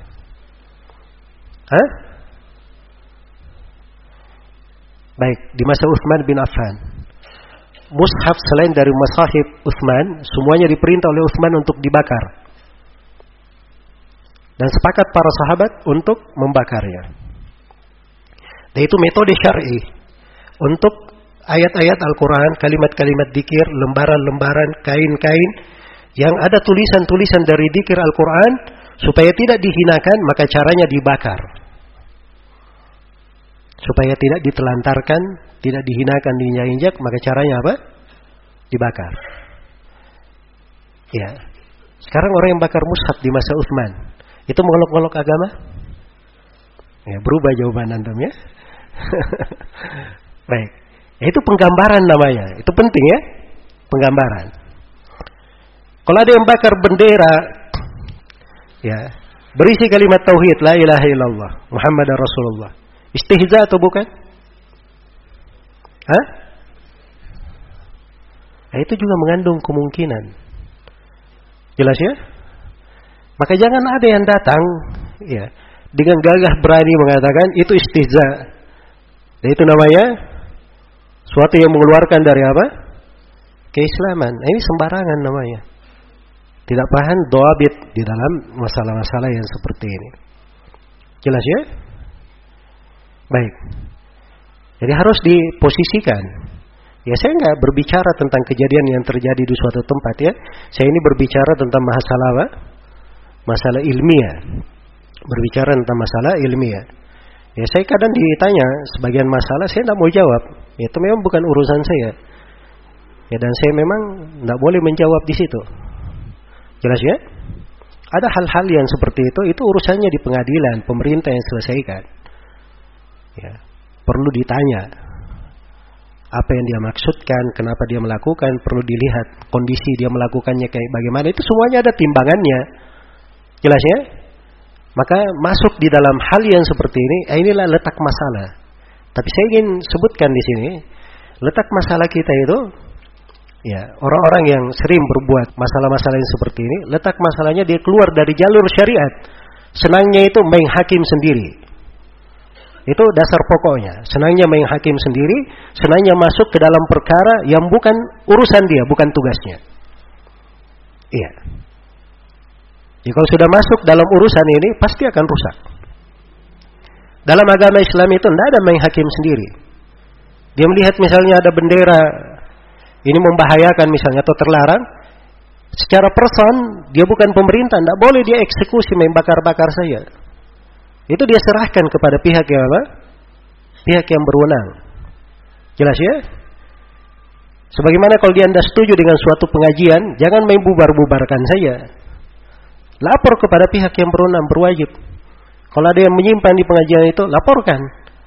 Hah? Baik, di masa Utsman bin Affan, mushaf selain dari masahib Utsman, semuanya diperintah oleh Utsman untuk dibakar. Dan sepakat para sahabat untuk membakarnya. Nah, itu metode syar'i untuk ayat-ayat Al-Quran, kalimat-kalimat dzikir, lembaran-lembaran, kain-kain yang ada tulisan-tulisan dari dzikir Al-Quran, supaya tidak dihinakan, maka caranya dibakar. Supaya tidak ditelantarkan, tidak dihinakan, diinjak-injak, maka caranya apa? Dibakar. Ya. Sekarang orang yang bakar mushaf di masa Utsman, itu mengolok-olok agama? Ya, berubah jawaban antum ya. Baik. Ya, itu penggambaran namanya. Itu penting ya. Penggambaran. Kalau ada yang bakar bendera, ya, berisi kalimat tauhid, la ilaha illallah, Muhammadar Rasulullah, istihza atau bukan? Hah? Nah, itu juga mengandung kemungkinan. Jelas ya? Maka jangan ada yang datang, ya, dengan gagah berani mengatakan itu istihza. Dan itu namanya suatu yang mengeluarkan dari apa? Keislaman. Nah, ini sembarangan namanya. Tidak paham dhabit di dalam masalah-masalah yang seperti ini. Jelas ya? Baik. Jadi harus diposisikan. Ya, saya nggak berbicara tentang kejadian yang terjadi di suatu tempat ya. Saya ini berbicara tentang masalah apa? Masalah ilmiah. Berbicara tentang masalah ilmiah. Ya, saya kadang ditanya sebagian masalah, saya tidak mau jawab. Itu memang bukan urusan saya. Ya, dan saya memang tidak boleh menjawab di situ. Jelas ya? Ada hal-hal yang seperti itu, itu urusannya di pengadilan, pemerintah yang selesaikan. Ya, perlu ditanya apa yang dia maksudkan, kenapa dia melakukan, perlu dilihat kondisi dia melakukannya kayak bagaimana. Itu semuanya ada timbangannya. Jelas ya? Maka masuk di dalam hal yang seperti ini, inilah letak masalah. Tapi saya ingin sebutkan di sini, letak masalah kita itu, ya, orang-orang yang sering berbuat masalah-masalah yang seperti ini, letak masalahnya dia keluar dari jalur syariat. Senangnya itu main hakim sendiri. Itu dasar pokoknya. Senangnya main hakim sendiri, senangnya masuk ke dalam perkara yang bukan urusan dia, bukan tugasnya. Iya. Jadi kalau sudah masuk dalam urusan ini, pasti akan rusak. Dalam agama Islam itu tidak ada main hakim sendiri. Dia melihat misalnya ada bendera ini membahayakan misalnya atau terlarang, secara person dia bukan pemerintah, tidak boleh dia eksekusi main bakar-bakar saja. Itu dia serahkan kepada pihak yang apa? Pihak yang berwenang. Jelas ya? Sebagaimana kalau dia tidak setuju dengan suatu pengajian, jangan main bubar-bubarkan saja. Lapor kepada pihak yang berwenang, berwajib. Kalau ada yang menyimpan di pengajian itu, laporkan.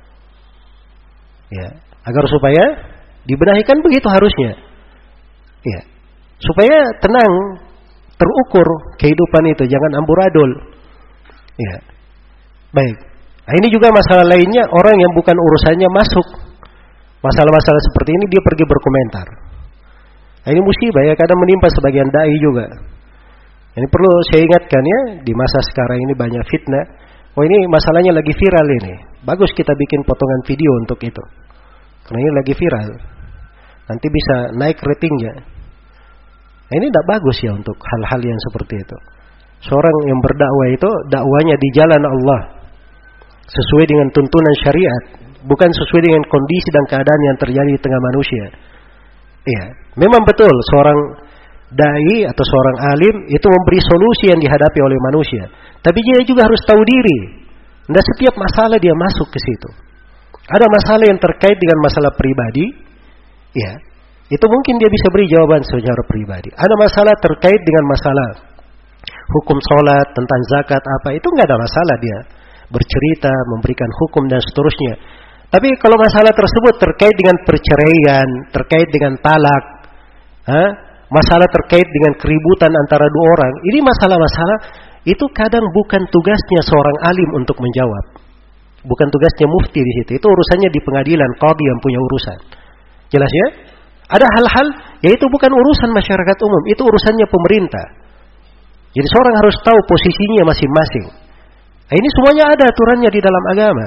Ya, agar supaya dibenahikan, begitu harusnya. Ya. Supaya tenang, terukur kehidupan itu, jangan amburadul. Ya. Baik. Nah, ini juga masalah lainnya, orang yang bukan urusannya masuk masalah-masalah seperti ini, dia pergi berkomentar. Nah, ini musibah ya, kadang menimpa sebagian dai juga. Ini perlu saya ingatkan ya, di masa sekarang ini banyak fitnah. Oh, ini masalahnya lagi viral ini. Bagus kita bikin potongan video untuk itu. Karena ini lagi viral. Nanti bisa naik ratingnya. Nah, ini tidak bagus ya untuk hal-hal yang seperti itu. Seorang yang berdakwah itu dakwanya di jalan Allah, sesuai dengan tuntunan syariat, bukan sesuai dengan kondisi dan keadaan yang terjadi di tengah manusia. Iya, memang betul seorang dai atau seorang alim itu memberi solusi yang dihadapi oleh manusia. Tapi dia juga harus tahu diri. Tidak setiap masalah dia masuk ke situ. Ada masalah yang terkait dengan masalah pribadi, ya, itu mungkin dia bisa beri jawaban secara pribadi. Ada masalah terkait dengan masalah hukum sholat, tentang zakat apa, itu nggak ada masalah dia bercerita, memberikan hukum dan seterusnya. Tapi kalau masalah tersebut terkait dengan perceraian, terkait dengan talak, ha? Masalah terkait dengan keributan antara dua orang, ini masalah-masalah itu kadang bukan tugasnya seorang alim untuk menjawab. Bukan tugasnya mufti di situ. Itu urusannya di pengadilan, qadhi yang punya urusan. Jelas ya? Ada hal-hal yaitu bukan urusan masyarakat umum, itu urusannya pemerintah. Jadi seorang harus tahu posisinya masing-masing. Nah, ini semuanya ada aturannya di dalam agama.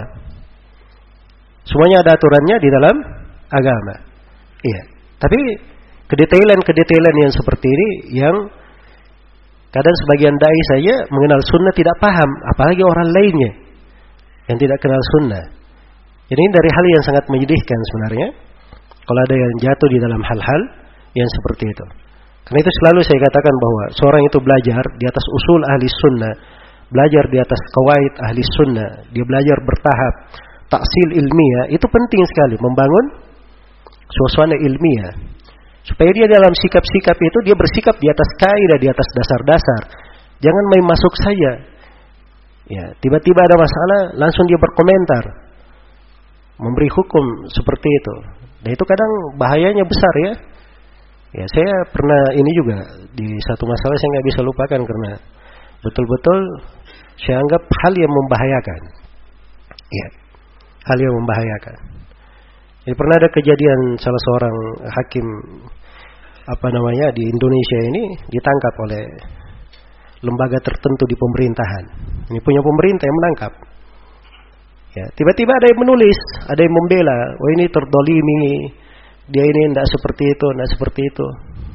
Semuanya ada aturannya di dalam agama. Iya. Tapi kedetailan-kedetailan yang seperti ini yang kadang sebagian dai saya mengenal sunnah tidak paham, apalagi orang lainnya yang tidak kenal sunnah. Jadi ini dari hal yang sangat menyedihkan sebenarnya kalau ada yang jatuh di dalam hal-hal yang seperti itu. Karena itu selalu saya katakan bahwa seorang itu belajar di atas usul ahli sunnah, belajar di atas qawaid ahli sunnah, dia belajar bertahap, taksil ilmiah, itu penting sekali membangun suasana ilmiah. Supaya dia dalam sikap-sikap itu dia bersikap di atas kaidah, di atas dasar-dasar. Jangan main masuk saja. Ya, tiba-tiba ada masalah langsung dia berkomentar, memberi hukum seperti itu. Dan itu kadang bahayanya besar ya. Ya, saya pernah ini juga di satu masalah saya nggak bisa lupakan karena betul-betul saya anggap hal yang membahayakan. Ya, hal yang membahayakan. Jadi pernah ada kejadian salah seorang hakim apa namanya di Indonesia ini ditangkap oleh lembaga tertentu di pemerintahan. Ini punya pemerintah yang menangkap. Ya, tiba-tiba ada yang menulis, ada yang membela, oh ini terdolimi, dia ini tidak seperti itu, tidak seperti itu.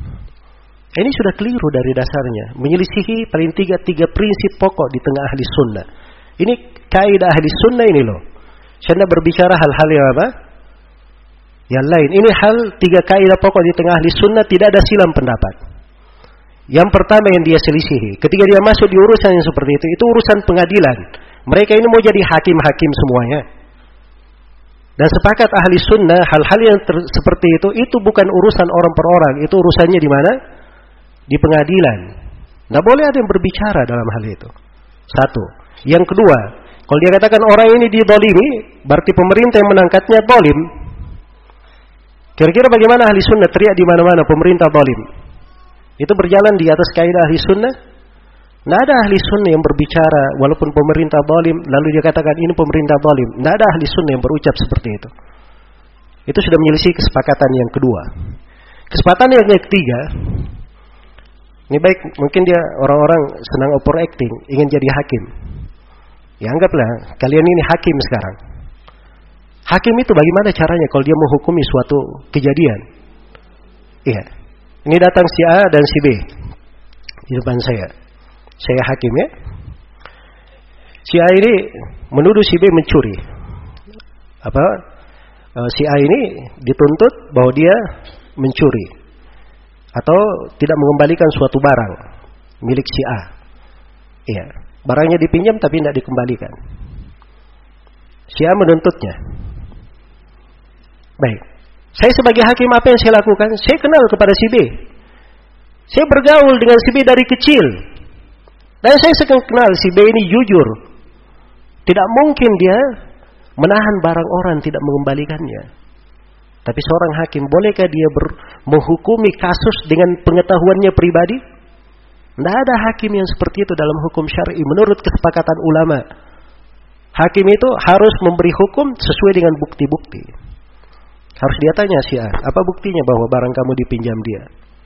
Ini sudah keliru dari dasarnya, menyelisihi paling tiga tiga prinsip pokok di tengah ahli sunnah. Ini kaidah ahli sunnah ini loh. Saya tidak berbicara hal-hal yang apa? Yang lain. Ini hal tiga kaidah pokok di tengah ahli sunnah, tidak ada silang pendapat. Yang pertama yang dia selisihi, ketika dia masuk di urusan yang seperti itu, itu urusan pengadilan. Mereka ini mau jadi hakim-hakim semuanya. Dan sepakat ahli sunnah, hal-hal yang ter- seperti itu, itu bukan urusan orang per orang, itu urusannya di mana? Di pengadilan. Tidak boleh ada yang berbicara dalam hal itu. Satu. Yang kedua, kalau dia katakan orang ini didolimi, berarti pemerintah yang menangkatnya dolim. Kira-kira bagaimana ahli sunnah teriak di mana-mana pemerintah dolim? Itu berjalan di atas kaidah ahli sunnah? Tidak ada ahli sunnah yang berbicara walaupun pemerintah dolim, lalu dia katakan ini pemerintah dolim. Tidak ada ahli sunnah yang berucap seperti itu. Itu sudah menyelisih kesepakatan yang kedua. Kesepakatan yang ketiga, ini baik, mungkin dia orang-orang senang overacting, ingin jadi hakim. Ya anggaplah kalian ini hakim sekarang. Hakim itu bagaimana caranya kalau dia menghukumi suatu kejadian? Iya. Ini datang si A dan si B di depan saya. Saya hakim ya. Si A ini menuduh si B mencuri. Apa? Si A ini dituntut bahwa dia mencuri atau tidak mengembalikan suatu barang milik si A. Iya. Barangnya dipinjam tapi tidak dikembalikan. Si A menuntutnya. Baik. Saya sebagai hakim apa yang saya lakukan? Saya kenal kepada si B. Saya bergaul dengan si B dari kecil. Dan saya sedang kenal si B ini jujur. Tidak mungkin dia menahan barang orang tidak mengembalikannya. Tapi seorang hakim, bolehkah dia ber, menghukumi kasus dengan pengetahuannya pribadi? Tidak ada hakim yang seperti itu dalam hukum syar'i menurut kesepakatan ulama. Hakim itu harus memberi hukum sesuai dengan bukti-bukti. Harus dia tanya si A, apa buktinya bahwa barang kamu dipinjam dia?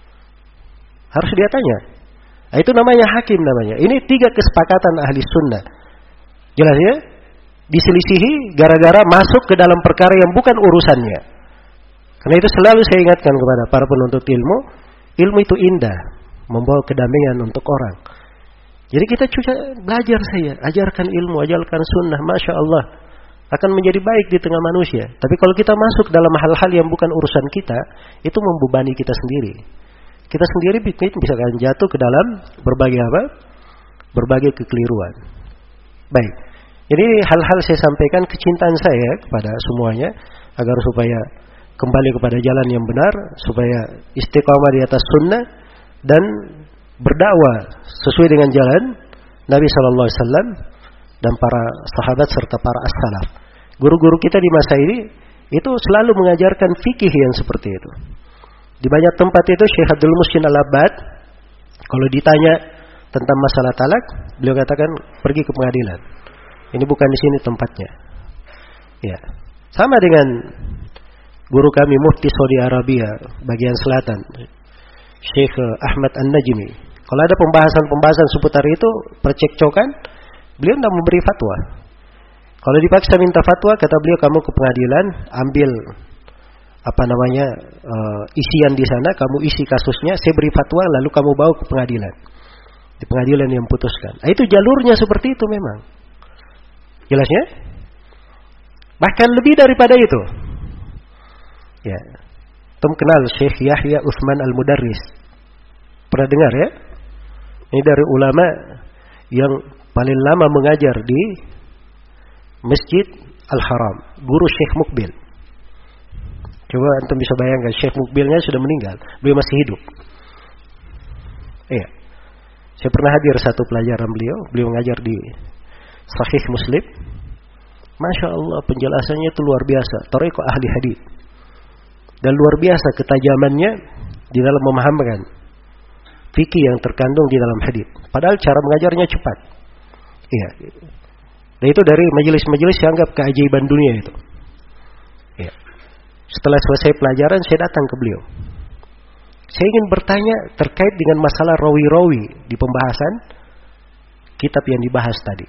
Harus dia tanya. Nah, itu namanya hakim namanya. Ini tiga kesepakatan ahli sunnah. Jelas ya? Diselisihi gara-gara masuk ke dalam perkara yang bukan urusannya. Karena itu selalu saya ingatkan kepada para penuntut ilmu, ilmu itu indah, membawa kedamaian untuk orang. Jadi kita juga belajar saya, ajarkan ilmu, ajarkan sunnah, masya Allah, akan menjadi baik di tengah manusia. Tapi kalau kita masuk dalam hal-hal yang bukan urusan kita, itu membebani kita sendiri. Kita sendiri bisa akan jatuh ke dalam berbagai apa? Berbagai kekeliruan. Baik. Jadi hal-hal saya sampaikan kecintaan saya kepada semuanya agar supaya kembali kepada jalan yang benar, supaya istiqamah di atas sunnah dan berdakwah sesuai dengan jalan Nabi sallallahu alaihi wasallam dan para sahabat serta para as-salaf. Guru-guru kita di masa ini itu selalu mengajarkan fikih yang seperti itu. Di banyak tempat itu Syekh Abdul Muhsin Al-Abbad kalau ditanya tentang masalah talak, beliau katakan pergi ke pengadilan. Ini bukan di sini tempatnya. Ya. Sama dengan guru kami Mufti Saudi Arabia bagian selatan, Syekh Ahmad An-Najmi. Kalau ada pembahasan-pembahasan seputar itu, percekcokan, beliau tidak memberi fatwa. Kalau dipaksa minta fatwa, kata beliau kamu ke pengadilan, ambil apa namanya uh, isian di sana, kamu isi kasusnya, saya beri fatwa, lalu kamu bawa ke pengadilan. Di pengadilan yang putuskan. Nah, itu jalurnya seperti itu memang. Jelasnya? Bahkan lebih daripada itu. Ya. Antum kenal Syekh Yahya Utsman Al-Mudarris. Pernah dengar ya? Ini dari ulama yang paling lama mengajar di Masjid Al-Haram, guru Syekh Mukbil. Coba antum bisa bayangkan, Syekh Mukbilnya sudah meninggal, beliau masih hidup. Iya. Saya pernah hadir satu pelajaran beliau, beliau mengajar di Sahih Muslim. Masya Allah, penjelasannya itu luar biasa. Thariqah ahli hadis. Dan luar biasa ketajamannya di dalam memahamkan fikih yang terkandung di dalam hadis. Padahal cara mengajarnya cepat. Iya. Dan itu dari majelis-majelis yang anggap keajaiban dunia itu. Iya. Setelah selesai pelajaran, saya datang ke beliau. Saya ingin bertanya terkait dengan masalah rawi-rawi di pembahasan kitab yang dibahas tadi.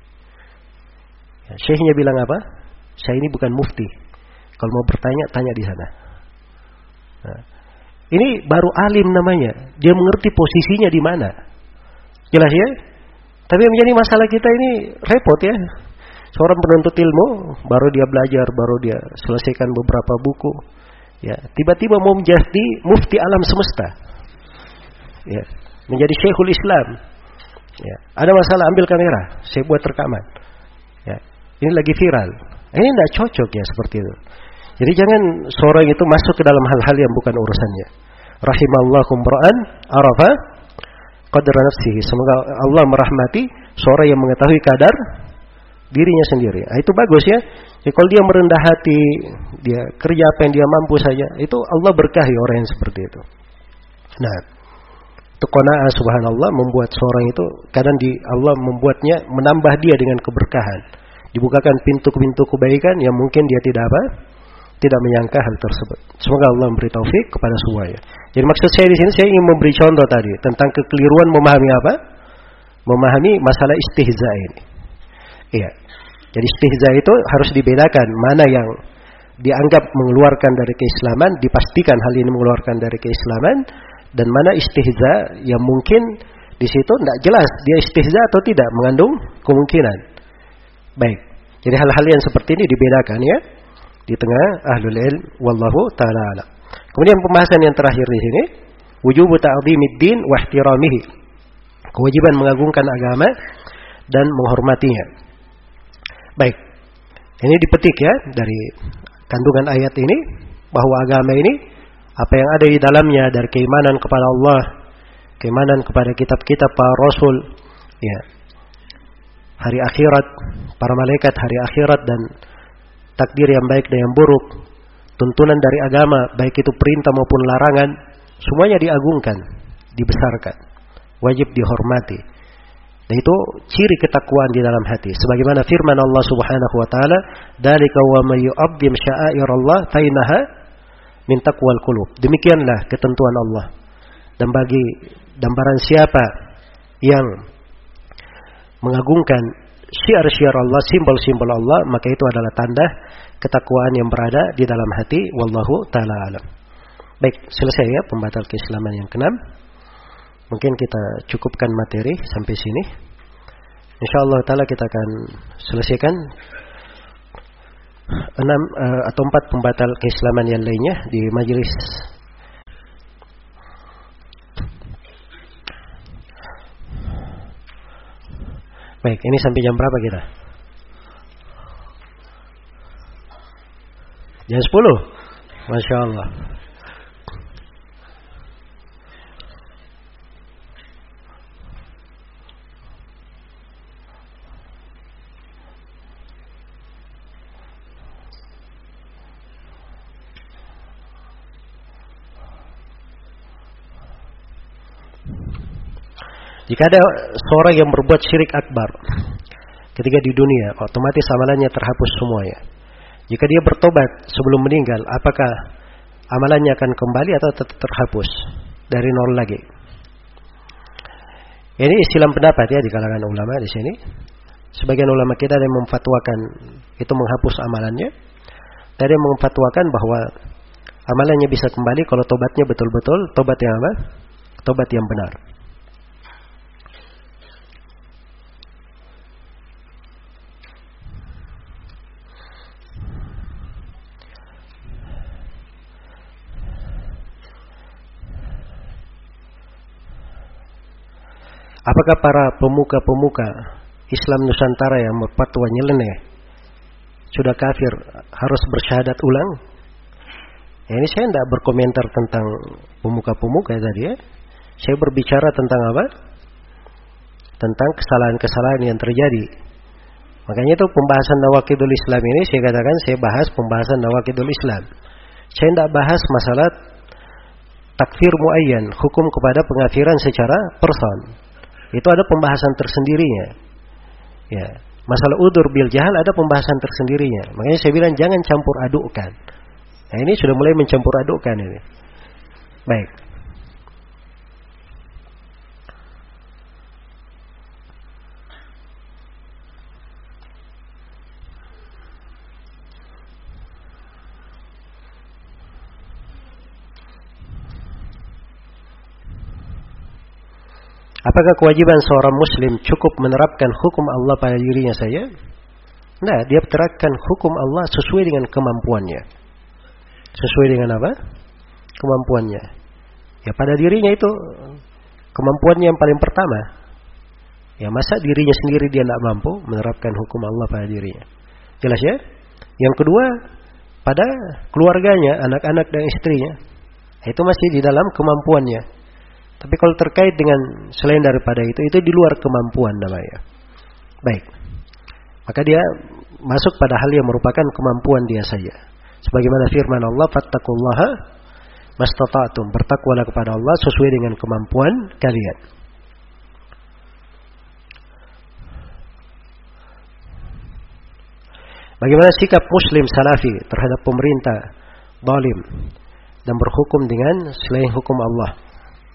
Ya, syekhnya bilang apa? Saya ini bukan mufti. Kalau mau bertanya, tanya di sana. Nah, ini baru alim namanya. Dia mengerti posisinya di mana. Jelas ya? Tapi yang menjadi masalah kita ini repot ya. Seorang penuntut ilmu, baru dia belajar, baru dia selesaikan beberapa buku. Ya, tiba-tiba mau menjadi mufti alam semesta. Ya, menjadi Syekhul Islam. Ya, ada masalah, ambil kamera, saya buat rekaman. Ya, ini lagi viral. Ini tidak cocok ya seperti itu. Jadi jangan seorang itu masuk ke dalam hal-hal yang bukan urusannya. Rahimallahu imra'an arafa qadra nafsihi. Semoga Allah merahmati seorang yang mengetahui kadar dirinya sendiri. Nah, itu bagus ya. Jadi kalau dia merendah hati, dia kerja apa yang dia mampu saja, itu Allah berkahi orang yang seperti itu. Nah, itu qanaah subhanallah membuat seorang itu kadang di Allah membuatnya menambah dia dengan keberkahan. Dibukakan pintu-pintu kebaikan yang mungkin dia tidak apa? Tidak menyangka hal tersebut. Semoga Allah memberi taufik kepada semuanya. Jadi maksud saya di sini saya ingin memberi contoh tadi tentang kekeliruan memahami apa? Memahami masalah istihza ini. Iya. Jadi istihza itu harus dibedakan mana yang dianggap mengeluarkan dari keislaman, dipastikan hal ini mengeluarkan dari keislaman, dan mana istihza yang mungkin di situ tidak jelas dia istihza atau tidak, mengandung kemungkinan. Baik. Jadi hal-hal yang seperti ini dibedakan ya di tengah ahlul ilm, wallahu taala alam. Kemudian pembahasan yang terakhir di sini, wujubu ta'dhimiddin wa ihtiramihi. Kewajiban mengagungkan agama dan menghormatinya. Baik. Ini dipetik ya dari kandungan ayat ini bahwa agama ini apa yang ada di dalamnya dari keimanan kepada Allah, keimanan kepada kitab-kitab para rasul, ya. Hari akhirat, para malaikat hari akhirat dan takdir yang baik dan yang buruk, tuntunan dari agama baik itu perintah maupun larangan, semuanya diagungkan, dibesarkan, wajib dihormati. Dan itu ciri ketakwaan di dalam hati. Sebagaimana firman Allah Subhanahu wa taala, "Dzalika wa may yu'azzim sya'airallah fa innaha min taqwal qulub." Demikianlah ketentuan Allah. Dan bagi dan barang siapa yang mengagungkan syiar-syiar Allah, simbol-simbol Allah, maka itu adalah tanda ketakwaan yang berada di dalam hati. Wallahu taala alam. Baik, selesai ya pembatal keislaman yang keenam. Mungkin kita cukupkan materi sampai sini. Insyaallah taala kita akan selesaikan enam uh, atau empat pembatal keislaman yang lainnya di majelis baik, ini sampai jam berapa kita? Jam sepuluh. Masya Allah. Jika ada seorang yang berbuat syirik akbar ketika di dunia, otomatis amalannya terhapus semuanya. Jika dia bertobat sebelum meninggal, apakah amalannya akan kembali atau tetap terhapus dari nol lagi? Ini istilah pendapat ya di kalangan ulama di sini. Sebagian ulama kita ada yang memfatwakan itu menghapus amalannya. Ada yang memfatwakan bahwa amalannya bisa kembali kalau tobatnya betul-betul tobat yang apa? Tobat yang benar. Apakah para pemuka-pemuka Islam Nusantara yang berfatwa nyeleneh sudah kafir harus bersyahadat ulang? Ya, ini saya tidak berkomentar tentang pemuka-pemuka tadi ya. Saya berbicara tentang apa? Tentang kesalahan-kesalahan yang terjadi. Makanya itu pembahasan Nawaqidul Islam ini saya katakan saya bahas pembahasan Nawaqidul Islam. Saya tidak bahas masalah takfir muayyan, hukum kepada pengafiran secara person. Itu ada pembahasan tersendirinya. Ya, masalah udzur bil jahal ada pembahasan tersendirinya. Makanya saya bilang jangan campur adukkan. Nah, ini sudah mulai mencampur adukkan ini. Baik. Apakah kewajiban seorang muslim cukup menerapkan hukum Allah pada dirinya saja? Nah, dia terapkan hukum Allah sesuai dengan kemampuannya. Sesuai dengan apa? Kemampuannya. Ya, pada dirinya itu kemampuannya yang paling pertama. Ya, masa dirinya sendiri dia tidak mampu menerapkan hukum Allah pada dirinya. Jelas ya? Yang kedua, pada keluarganya, anak-anak dan istrinya. Itu masih di dalam kemampuannya. Tapi kalau terkait dengan selain daripada itu, itu di luar kemampuan namanya. Baik. Maka dia masuk pada hal yang merupakan kemampuan dia saja. Sebagaimana firman Allah, fattaqullaha mastata'tum. Bertakwalah kepada Allah sesuai dengan kemampuan kalian. Bagaimana sikap muslim salafi terhadap pemerintah zalim dan berhukum dengan selain hukum Allah?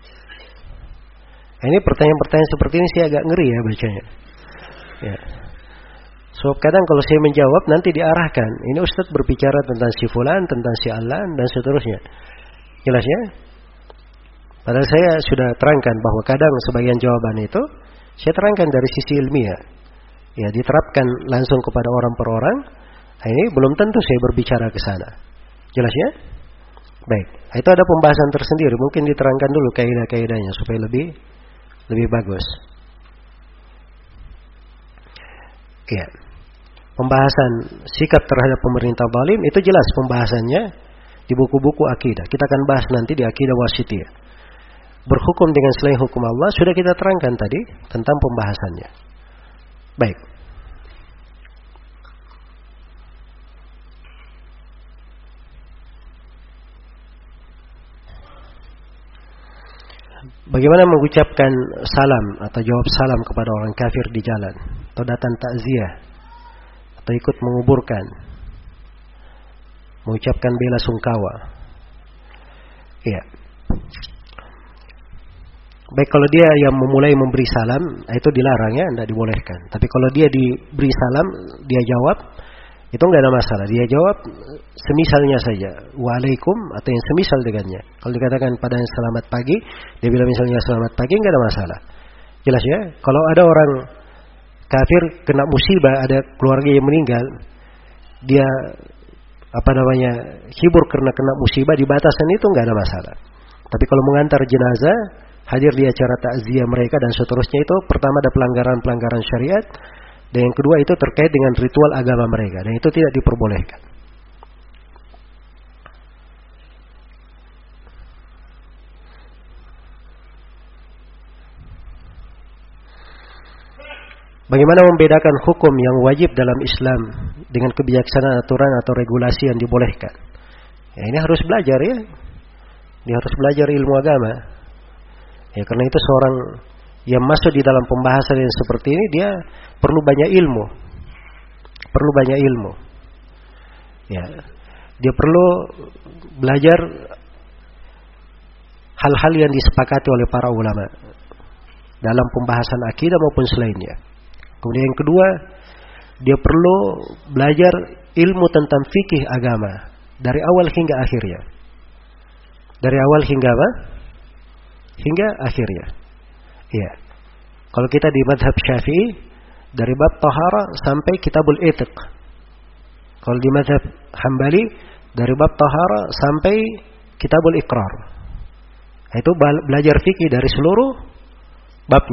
Ini pertanyaan-pertanyaan seperti ini saya agak ngeri ya bacanya. Ya. So kadang kalau saya menjawab nanti diarahkan. Ini Ustaz berbicara tentang si fulan, tentang si alan dan seterusnya. Jelas ya? Padahal saya sudah terangkan bahwa kadang sebagian jawaban itu saya terangkan dari sisi ilmiah. Ya, diterapkan langsung kepada orang per orang. Nah, ini belum tentu saya berbicara ke sana. Jelas ya? Baik. Nah, itu ada pembahasan tersendiri. Mungkin diterangkan dulu kaidah-kaidahnya supaya lebih lebih bagus. Ya. Pembahasan sikap terhadap pemerintah zalim itu jelas pembahasannya di buku-buku akidah. Kita akan bahas nanti di akidah wasithiyah. Berhukum dengan selain hukum Allah sudah kita terangkan tadi tentang pembahasannya. Baik. Bagaimana mengucapkan salam atau jawab salam kepada orang kafir di jalan, atau datang takziah, atau ikut menguburkan, mengucapkan bela sungkawa. Iya. Baik, kalau dia yang memulai memberi salam, itu dilarang ya, tidak dibolehkan. Tapi kalau dia diberi salam, dia jawab, itu enggak ada masalah. Dia jawab semisalnya saja, waalaikum atau yang semisal dengannya. Kalau dikatakan pada yang selamat pagi, dia bilang misalnya selamat pagi, enggak ada masalah. Jelas ya? Kalau ada orang kafir kena musibah, ada keluarga yang meninggal, dia apa namanya hibur karena kena musibah, di batasan itu enggak ada masalah. Tapi kalau mengantar jenazah, hadir di acara takziah mereka dan seterusnya, itu pertama ada pelanggaran-pelanggaran syariat. Dan yang kedua itu terkait dengan ritual agama mereka. Dan itu tidak diperbolehkan. Bagaimana membedakan hukum yang wajib dalam Islam dengan kebijaksanaan aturan atau regulasi yang dibolehkan? Ya, ini harus belajar ya. Dia harus belajar ilmu agama. Ya, karena itu seorang yang masuk di dalam pembahasan yang seperti ini, dia perlu banyak ilmu. Perlu banyak ilmu. Ya. Dia perlu belajar hal-hal yang disepakati oleh para ulama dalam pembahasan akidah maupun selainnya. Kemudian yang kedua, dia perlu belajar ilmu tentang fikih agama dari awal hingga akhirnya. Dari awal hingga apa? Hingga akhirnya. Ya. Kalau kita di mazhab Syafi'i, dari bab tahara sampai kitabul itiq. Kalau di mazhab Hambali, dari bab tahara sampai kitabul iqrar. Itu belajar fikih dari seluruh babnya.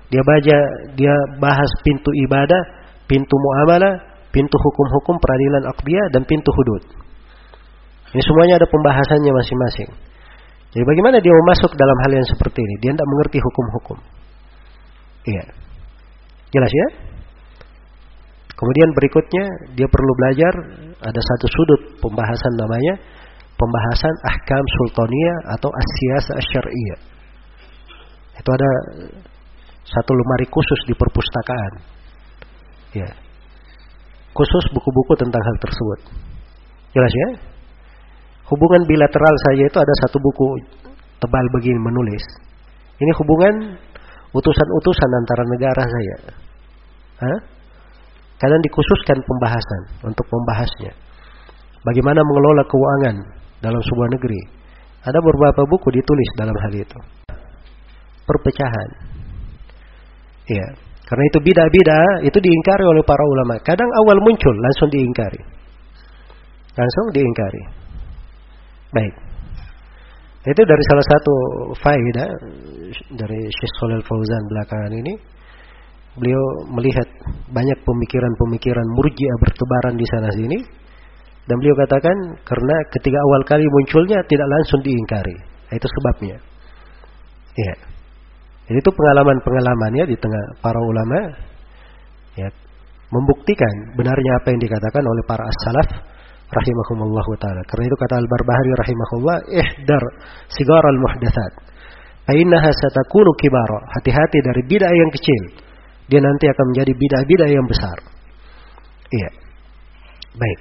Dia baca, dia bahas pintu ibadah, pintu muamalah, pintu hukum-hukum peradilan aqdiyah, dan pintu hudud. Ini semuanya ada pembahasannya masing-masing. Jadi bagaimana dia mau masuk dalam hal yang seperti ini? Dia tidak mengerti hukum-hukum. Iya. Jelas ya? Kemudian berikutnya dia perlu belajar, ada satu sudut pembahasan namanya pembahasan ahkam sultaniyah atau as-siyasah asy-syar'iyyah. Itu ada satu lemari khusus di perpustakaan. Ya. Khusus buku-buku tentang hal tersebut. Jelas ya? Hubungan bilateral saja itu ada satu buku tebal begini menulis. Ini hubungan utusan-utusan antara negara saja. Hah? Kadang dikhususkan pembahasan untuk membahasnya. Bagaimana mengelola keuangan dalam sebuah negeri. Ada beberapa buku ditulis dalam hal itu. Perpecahan. Ya, karena itu bidah-bidah itu diingkari oleh para ulama. Kadang awal muncul langsung diingkari. Langsung diingkari. Baik. Itu dari salah satu faedah dari Syekh Shalih Al-Fauzan belakangan ini. Beliau melihat banyak pemikiran-pemikiran murji'ah bertebaran di sana sini, dan beliau katakan karena ketika awal kali munculnya tidak langsung diingkari. Itu sebabnya. Ya. Jadi itu pengalaman-pengalamannya di tengah para ulama, ya, membuktikan benarnya apa yang dikatakan oleh para as-salaf rahimahumullahu taala. Karena itu kata Al-Barbahari rahimahullah, ihdar sigaral muhdatsat fa innaha satakunu kibara. Hati-hati dari bid'ah yang kecil. Dia nanti akan menjadi bid'ah-bid'ah yang besar. Iya. Baik.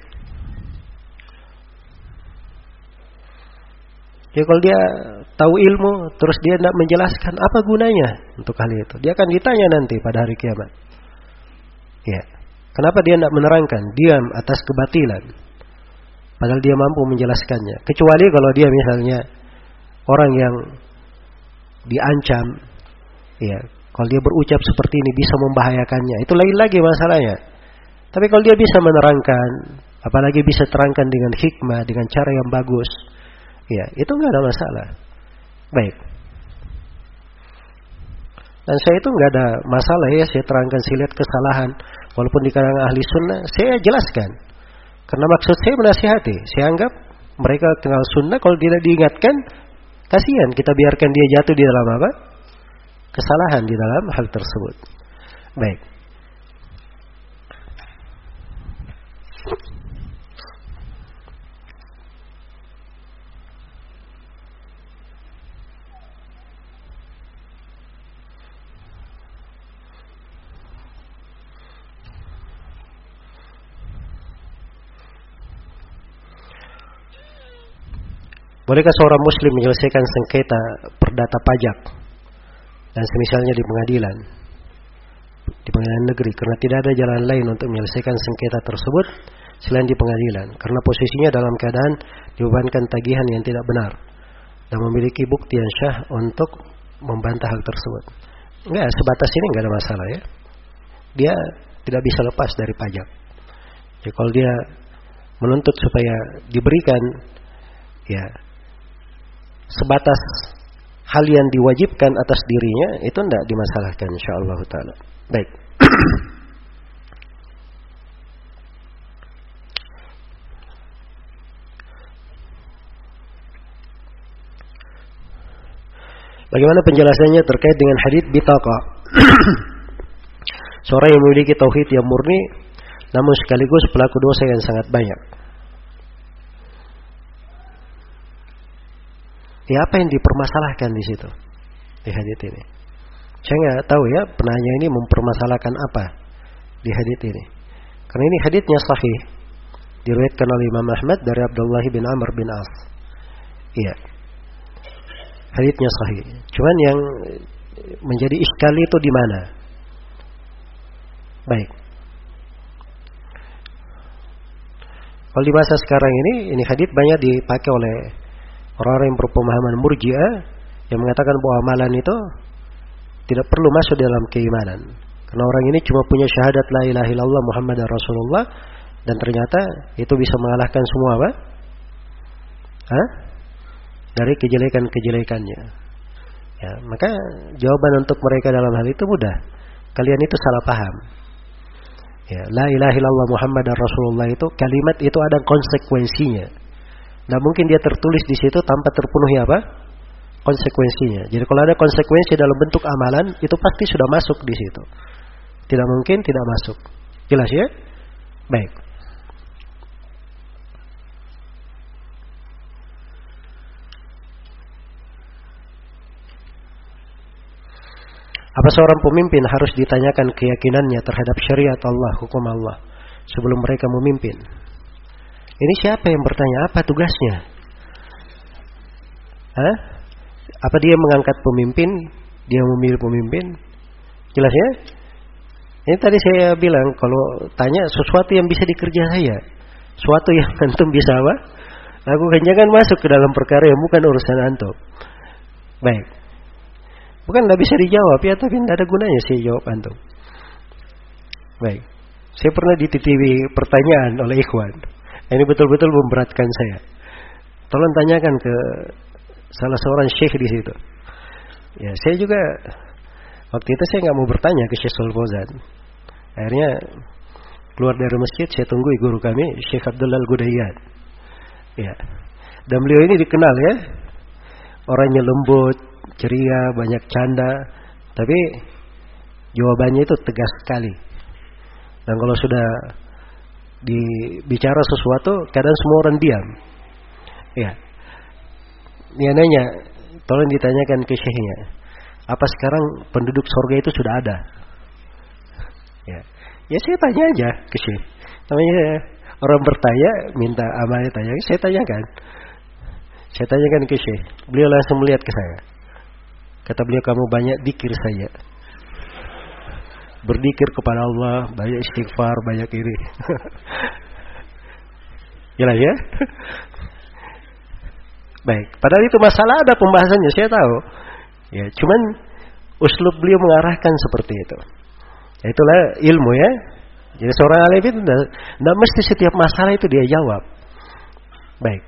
Ya kalau dia tahu ilmu, terus dia tidak menjelaskan apa gunanya untuk hal itu, dia akan ditanya nanti pada hari kiamat. Ya. Kenapa dia tidak menerangkan? Diam atas kebatilan. Padahal dia mampu menjelaskannya. Kecuali kalau dia misalnya orang yang diancam, ya. Kalau dia berucap seperti ini bisa membahayakannya, itu lain lagi masalahnya. Tapi kalau dia bisa menerangkan, apalagi bisa terangkan dengan hikmah, dengan cara yang bagus, ya itu nggak ada masalah. Baik. Dan saya itu nggak ada masalah ya, saya terangkan, saya lihat kesalahan, walaupun di kalangan ahli sunnah, saya jelaskan. Karena maksud saya menasihati. Saya anggap mereka kenal sunnah, kalau tidak diingatkan, kasihan kita biarkan dia jatuh di dalam apa? Kesalahan di dalam hal tersebut. Baik. Bolehkah seorang muslim menyelesaikan sengketa perdata pajak dan semisalnya di pengadilan, di pengadilan negeri, karena tidak ada jalan lain untuk menyelesaikan sengketa tersebut selain di pengadilan, karena posisinya dalam keadaan dibebankan tagihan yang tidak benar dan memiliki bukti yang syah untuk membantah hal tersebut? Enggak, sebatas ini enggak ada masalah ya. Dia tidak bisa lepas dari pajak. Jadi kalau dia menuntut supaya diberikan, ya, sebatas hal yang diwajibkan atas dirinya, itu tidak dimasalahkan insyaallah taala. Baik. Bagaimana penjelasannya terkait dengan hadits bitaqah? Seorang yang memiliki tauhid yang murni namun sekaligus pelaku dosa yang sangat banyak. Ya, apa yang dipermasalahkan di situ di hadits ini? Saya nggak tahu ya penanya ini mempermasalahkan apa di hadits ini. Karena ini haditsnya sahih, diriwayatkan oleh Imam Ahmad dari Abdullah bin Amr bin As. Iya, haditsnya sahih. Cuman yang menjadi iskal itu di mana? Baik. Kalau di masa sekarang ini, ini hadits banyak dipakai oleh orang-orang yang berpemahaman murji'ah yang mengatakan bahwa amalan itu tidak perlu masuk dalam keimanan. Karena orang ini cuma punya syahadat la ilaha illallah Muhammadar Rasulullah, dan ternyata itu bisa mengalahkan semua apa? Hah? Dari kejelekan-kejelekannya. Ya, maka jawaban untuk mereka dalam hal itu mudah. Kalian itu salah paham. Ya, la ilaha illallah Muhammadar Rasulullah itu kalimat itu ada konsekuensinya. Nah, mungkin dia tertulis di situ tanpa terpenuhi apa? Konsekuensinya. Jadi kalau ada konsekuensi dalam bentuk amalan, itu pasti sudah masuk di situ. Tidak mungkin tidak masuk. Jelas ya? Baik. Apa seorang pemimpin harus ditanyakan keyakinannya terhadap syariat Allah, hukum Allah sebelum mereka memimpin? Ini siapa yang bertanya? Apa tugasnya? Hah? Apa dia mengangkat pemimpin? Dia memilih pemimpin? Jelas ya? Ini tadi saya bilang kalau tanya sesuatu yang bisa dikerja saya, sesuatu yang antum bisa apa? Lakukan, jangan masuk ke dalam perkara yang bukan urusan antum. Baik. Bukan tidak bisa dijawab ya, tapi tidak ada gunanya saya jawab antum. Baik. Saya pernah dititipi pertanyaan oleh ikhwan. Ini betul-betul memberatkan saya. Tolong tanyakan ke salah seorang syekh di situ. Ya, saya juga waktu itu saya nggak mau bertanya ke Syekh Shalal Fauzan. Akhirnya keluar dari masjid, saya tunggu guru kami Syekh Abdullah Al-Gudaiyan. Ya. Dan beliau ini dikenal ya, orangnya lembut, ceria, banyak canda, tapi jawabannya itu tegas sekali. Dan kalau sudah dibicara sesuatu, kadang semua orang diam. Ya, dia nanya, tolong ditanyakan ke syekhnya, apa sekarang penduduk surga itu sudah ada? Ya, ya saya tanya aja ke syekh. Namanya orang bertanya, minta amalnya tanya, saya tanyakan. Saya tanyakan ke syekh. Beliau langsung melihat ke saya. Kata beliau, kamu banyak dikir saja. Berdikir kepada Allah, banyak istighfar, banyak ini. Jelas ya? Baik, padahal itu masalah ada pembahasannya, saya tahu. Ya, cuman uslub beliau mengarahkan seperti itu. Ya, itulah ilmu ya. Jadi seorang alim itu tidak mesti setiap masalah itu dia jawab. Baik.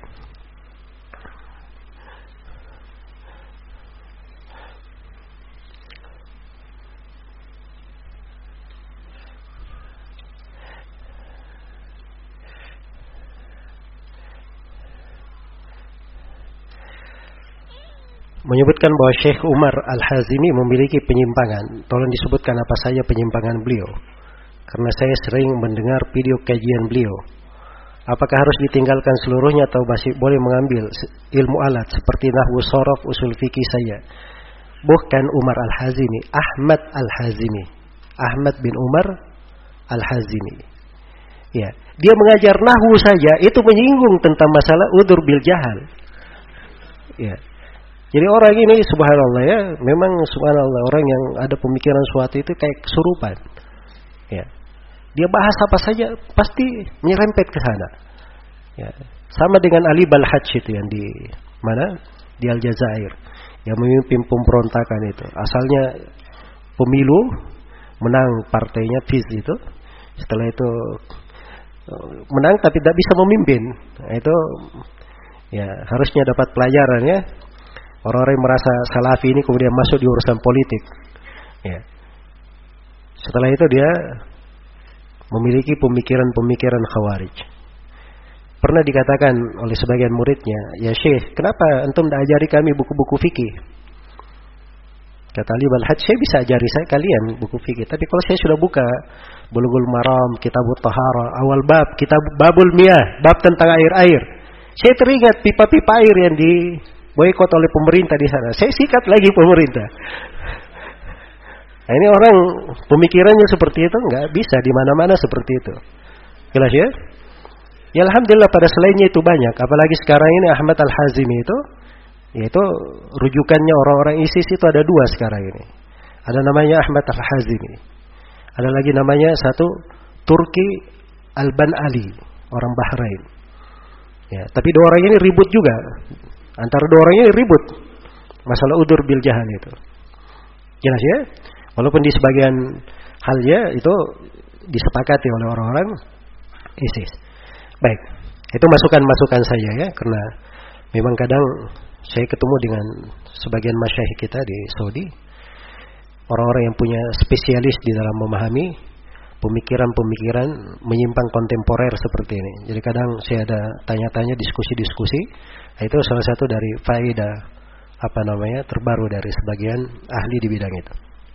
Menyebutkan bahwa Syekh Umar Al-Hazimi memiliki penyimpangan. Tolong disebutkan apa saja penyimpangan beliau, karena saya sering mendengar video kajian beliau. Apakah harus ditinggalkan seluruhnya atau masih boleh mengambil ilmu alat seperti nahwu, sorof, usul fikih saja? Bukan Umar Al-Hazimi, Ahmad Al-Hazimi. Ahmad bin Umar Al-Hazimi. Ya, dia mengajar nahwu saja itu menyinggung tentang masalah udzur bil jahal. Ya. Jadi orang ini subhanallah ya, memang subhanallah orang yang ada pemikiran suatu itu kayak kesurupan. Ya. Dia bahas apa saja pasti menyerempet ke sana. Ya. Sama dengan Ali Balhaj itu yang di mana? Di Aljazair yang memimpin pemberontakan itu. Asalnya pemilu, menang partainya F I Z itu. Setelah itu menang tapi tidak bisa memimpin. Nah, itu ya harusnya dapat pelajaran ya. Orang-orang yang merasa salafi ini kemudian masuk di urusan politik. Ya. Setelah itu dia memiliki pemikiran-pemikiran khawarij. Pernah dikatakan oleh sebagian muridnya, ya Syekh, kenapa antum tidak ajari kami buku-buku fikih? Kata Ali Balhaj, saya bisa ajari saya kalian buku fikih, tapi kalau saya sudah buka Bulughul Maram, Kitabut Taharah, awal bab, kitab Babul Miyah, bab tentang air-air, saya teringat pipa-pipa air yang di boikot oleh pemerintah di sana. Saya sikat lagi pemerintah. Nah, ini orang pemikirannya seperti itu nggak bisa di mana-mana seperti itu. Jelas ya? Ya alhamdulillah pada selainnya itu banyak. Apalagi sekarang ini Ahmad Al-Hazimi itu, yaitu rujukannya orang-orang ISIS itu ada dua sekarang ini. Ada namanya Ahmad Al-Hazimi. Ada lagi namanya satu Turki Alban Ali, orang Bahrain. Ya, tapi dua orang ini ribut juga. Antara dua orang ini ribut masalah udzur bil jahal itu. Jelas ya? Walaupun di sebagian halnya itu disepakati oleh orang-orang ISIS. Baik, itu masukan-masukan saya ya, karena memang kadang saya ketemu dengan sebagian masyayikh kita di Saudi, orang-orang yang punya spesialis di dalam memahami pemikiran-pemikiran menyimpang kontemporer seperti ini. Jadi kadang saya ada tanya-tanya, diskusi-diskusi. Itu salah satu dari faedah apa namanya terbaru dari sebagian ahli di bidang itu.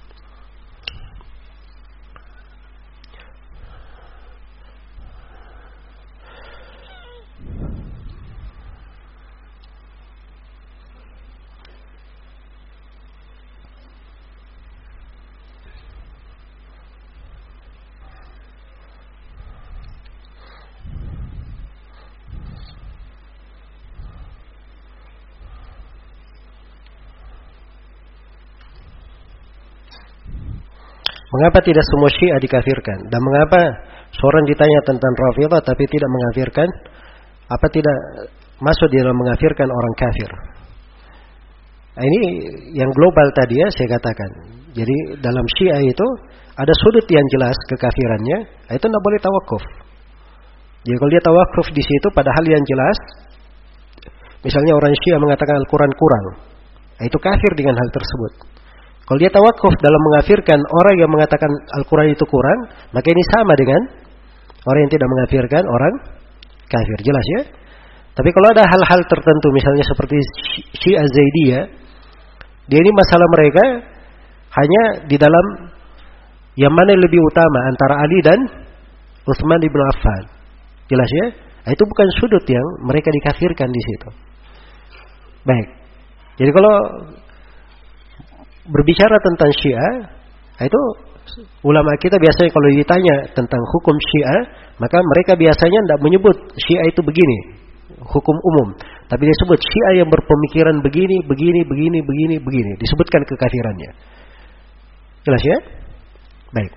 Mengapa tidak semua Syiah dikafirkan? Dan mengapa seorang ditanya tentang Rafidhah tapi tidak mengafirkan? Apa tidak masuk di dalam mengafirkan orang kafir? Nah, ini yang global tadi ya saya katakan. Jadi dalam Syiah itu ada sudut yang jelas kekafirannya, itu tidak boleh tawakuf. Jadi kalau dia tawakuf di situ pada hal yang jelas, misalnya orang Syiah mengatakan Al-Quran kurang, itu kafir dengan hal tersebut. Kalau dia tawakuf dalam mengafirkan orang yang mengatakan Al-Quran itu kurang, maka ini sama dengan orang yang tidak mengafirkan orang kafir. Jelas ya? Tapi kalau ada hal-hal tertentu, misalnya seperti Syiah Zaidiyah, dia ini masalah mereka hanya di dalam yang mana lebih utama antara Ali dan Utsman ibn Affan. Jelas ya? Itu bukan sudut yang mereka dikafirkan di situ. Baik. Jadi kalau berbicara tentang Syiah, itu ulama kita biasanya kalau ditanya tentang hukum Syiah, maka mereka biasanya tidak menyebut Syiah itu begini, hukum umum. Tapi disebut Syiah yang berpemikiran begini, begini, begini, begini, begini. Disebutkan kekafirannya. Jelas ya? Baik.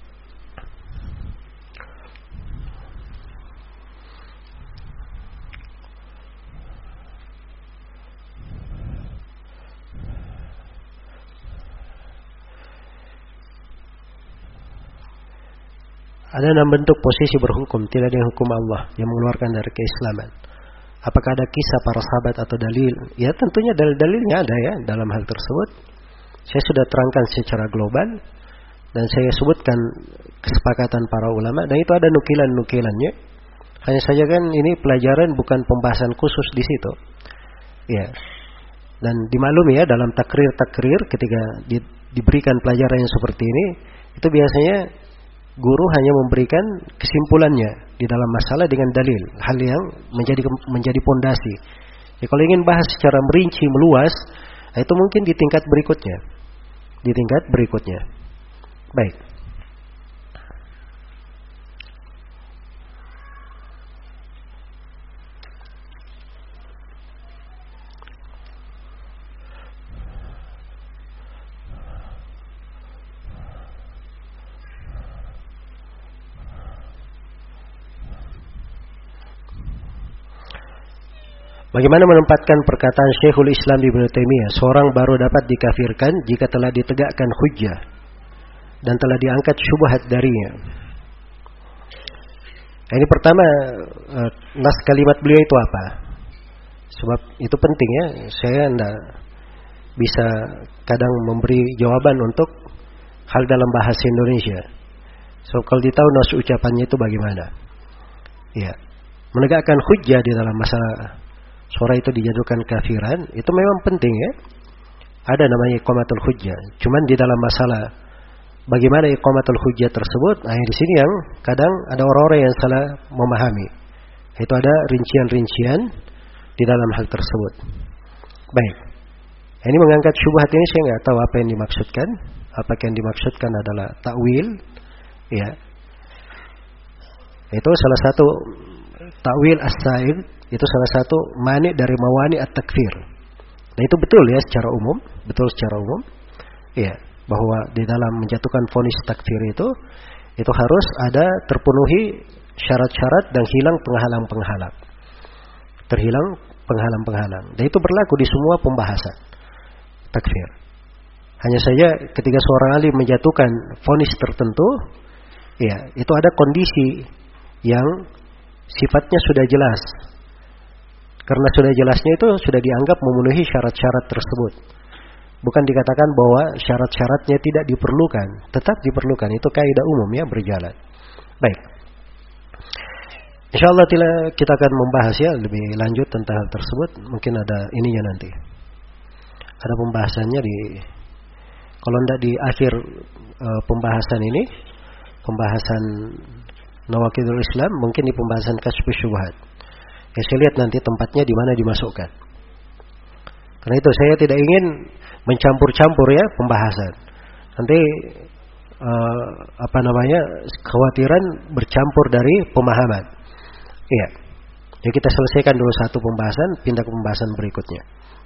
Ada enam bentuk posisi berhukum, tidak ada yang hukum Allah yang mengeluarkan dari keislaman. Apakah ada kisah para sahabat atau dalil? Ya tentunya dalil-dalilnya ada ya dalam hal tersebut. Saya sudah terangkan secara global dan saya sebutkan kesepakatan para ulama dan itu ada nukilan-nukilannya. Hanya saja kan ini pelajaran bukan pembahasan khusus di situ. Ya. Dan dimaklumi ya dalam takrir-takrir ketika di, diberikan pelajaran yang seperti ini, itu biasanya guru hanya memberikan kesimpulannya di dalam masalah dengan dalil, hal yang menjadi menjadi pondasi. Ya, kalau ingin bahas secara merinci, meluas, itu mungkin di tingkat berikutnya. Di tingkat berikutnya. Baik. Bagaimana menempatkan perkataan Syekhul Islam Ibnu Taimiyah, seorang baru dapat dikafirkan jika telah ditegakkan hujjah dan telah diangkat syubhat darinya. Nah, ini pertama, nas kalimat beliau itu apa? Sebab itu penting ya. Saya tidak bisa kadang memberi jawaban untuk hal dalam bahasa Indonesia. So kalau ditahu nas ucapannya itu bagaimana? Ya, menegakkan hujjah di dalam masalah seorang itu dijatuhkan kafiran, itu memang penting ya. Ada namanya iqamatul hujjah. Cuman di dalam masalah bagaimana iqamatul hujjah tersebut, nah di sini yang kadang ada orang-orang yang salah memahami. Itu ada rincian-rincian di dalam hal tersebut. Baik. Ini mengangkat syubhat ini saya nggak tahu apa yang dimaksudkan. Apakah yang dimaksudkan adalah takwil? Ya. Itu salah satu takwil as-sa'id. Itu salah satu mani dari mawani at-takfir. Nah itu betul ya secara umum, betul secara umum. Ya, bahwa di dalam menjatuhkan vonis takfir itu itu harus ada terpenuhi syarat-syarat dan hilang penghalang-penghalang. Terhilang penghalang-penghalang. Dan itu berlaku di semua pembahasan takfir. Hanya saja ketika seorang alim menjatuhkan vonis tertentu, ya, itu ada kondisi yang sifatnya sudah jelas. Karena sudah jelasnya itu sudah dianggap memenuhi syarat-syarat tersebut. Bukan dikatakan bahwa syarat-syaratnya tidak diperlukan, tetap diperlukan. Itu kaidah umum ya, berjalan. Baik. Insyaallah kita akan membahas ya lebih lanjut tentang hal tersebut. Mungkin ada ininya nanti. Ada pembahasannya di, kalau tidak di akhir e, pembahasan ini, pembahasan Nawaqidul Islam, mungkin di pembahasan Kasyfus Syubhat. Ya, saya lihat nanti tempatnya di mana dimasukkan. Karena itu saya tidak ingin mencampur-campur ya pembahasan. Nanti uh, apa namanya, kekhawatiran bercampur dari pemahaman. Iya. Ya, kita selesaikan dulu satu pembahasan, pindah ke pembahasan berikutnya.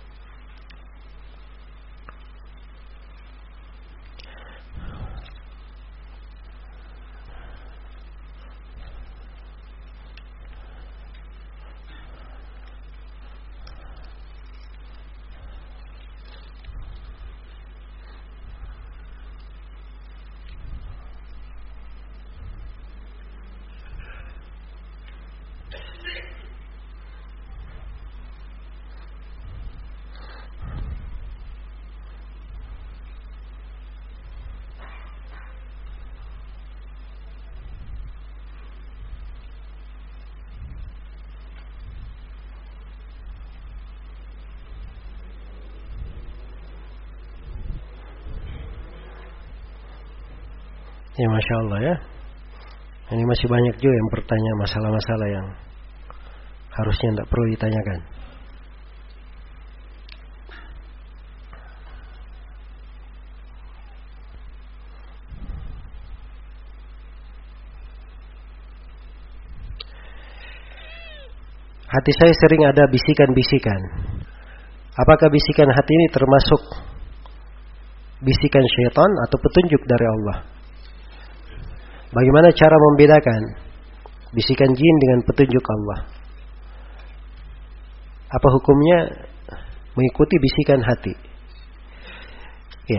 Ya, Masya Allah ya. Ini masih banyak juga yang bertanya masalah-masalah yang harusnya tidak perlu ditanyakan. Hati saya sering ada bisikan-bisikan. Apakah bisikan hati ini termasuk bisikan syaitan atau petunjuk dari Allah? Bagaimana cara membedakan bisikan jin dengan petunjuk Allah? Apa hukumnya mengikuti bisikan hati? Ya.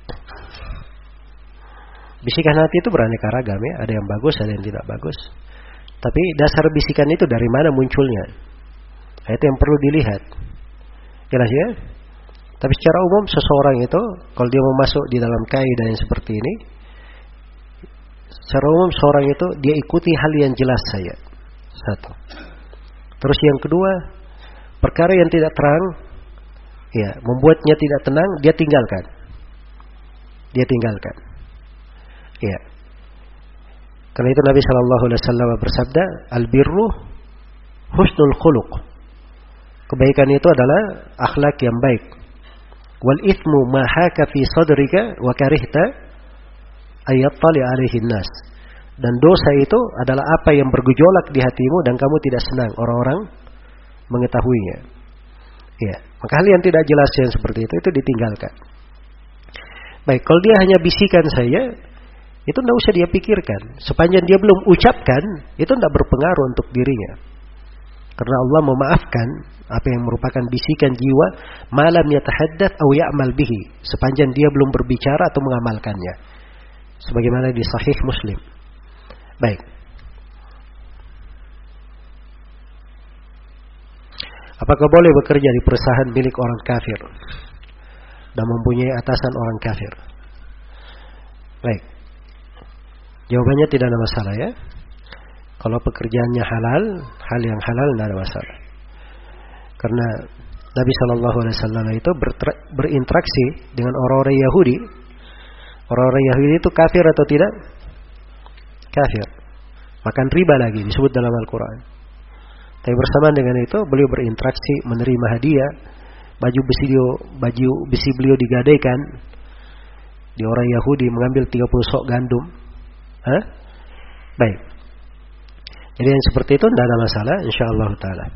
Bisikan hati itu beraneka ragam ya, ada yang bagus, ada yang tidak bagus. Tapi dasar bisikan itu dari mana munculnya? Nah, itu yang perlu dilihat. Jelas ya? Tapi secara umum seseorang itu kalau dia mau masuk di dalam kaidah yang seperti ini, secara umum seorang itu dia ikuti hal yang jelas saja. Satu. Terus yang kedua, perkara yang tidak terang, ya, membuatnya tidak tenang, dia tinggalkan. Dia tinggalkan. Ya. Karena itu Nabi Shallallahu Alaihi Wasallam bersabda, al-birru husnul khuluq. Kebaikan itu adalah akhlak yang baik. Wal ithmu ma haka fi sadrika wa karihta ayattali alaihi nas. Dan dosa itu adalah apa yang bergejolak di hatimu dan kamu tidak senang orang-orang mengetahuinya. Ya, maka hal yang tidak jelas yang seperti itu itu ditinggalkan. Baik, kalau dia hanya bisikan saya, itu tidak usah dia pikirkan. Sepanjang dia belum ucapkan, itu tidak berpengaruh untuk dirinya. Karena Allah memaafkan apa yang merupakan bisikan jiwa, malam yatahaddath aw ya'mal bihi, sepanjang dia belum berbicara atau mengamalkannya. Sebagaimana di Sahih Muslim. Baik. Apakah boleh bekerja di perusahaan milik orang kafir dan mempunyai atasan orang kafir? Baik. Jawabannya tidak ada masalah ya. Kalau pekerjaannya halal, hal yang halal tidak ada masalah. Karena Nabi Shallallahu Alaihi Wasallam itu berinteraksi dengan orang-orang Yahudi. Orang-orang Yahudi itu kafir atau tidak? Kafir. Makan riba lagi disebut dalam Al-Quran. Tapi bersamaan dengan itu beliau berinteraksi, menerima hadiah, baju besi beliau, baju besi beliau digadaikan. Di orang Yahudi mengambil tiga puluh sok gandum. Hah? Baik. Jadi yang seperti itu tidak ada masalah, insyaallah taala.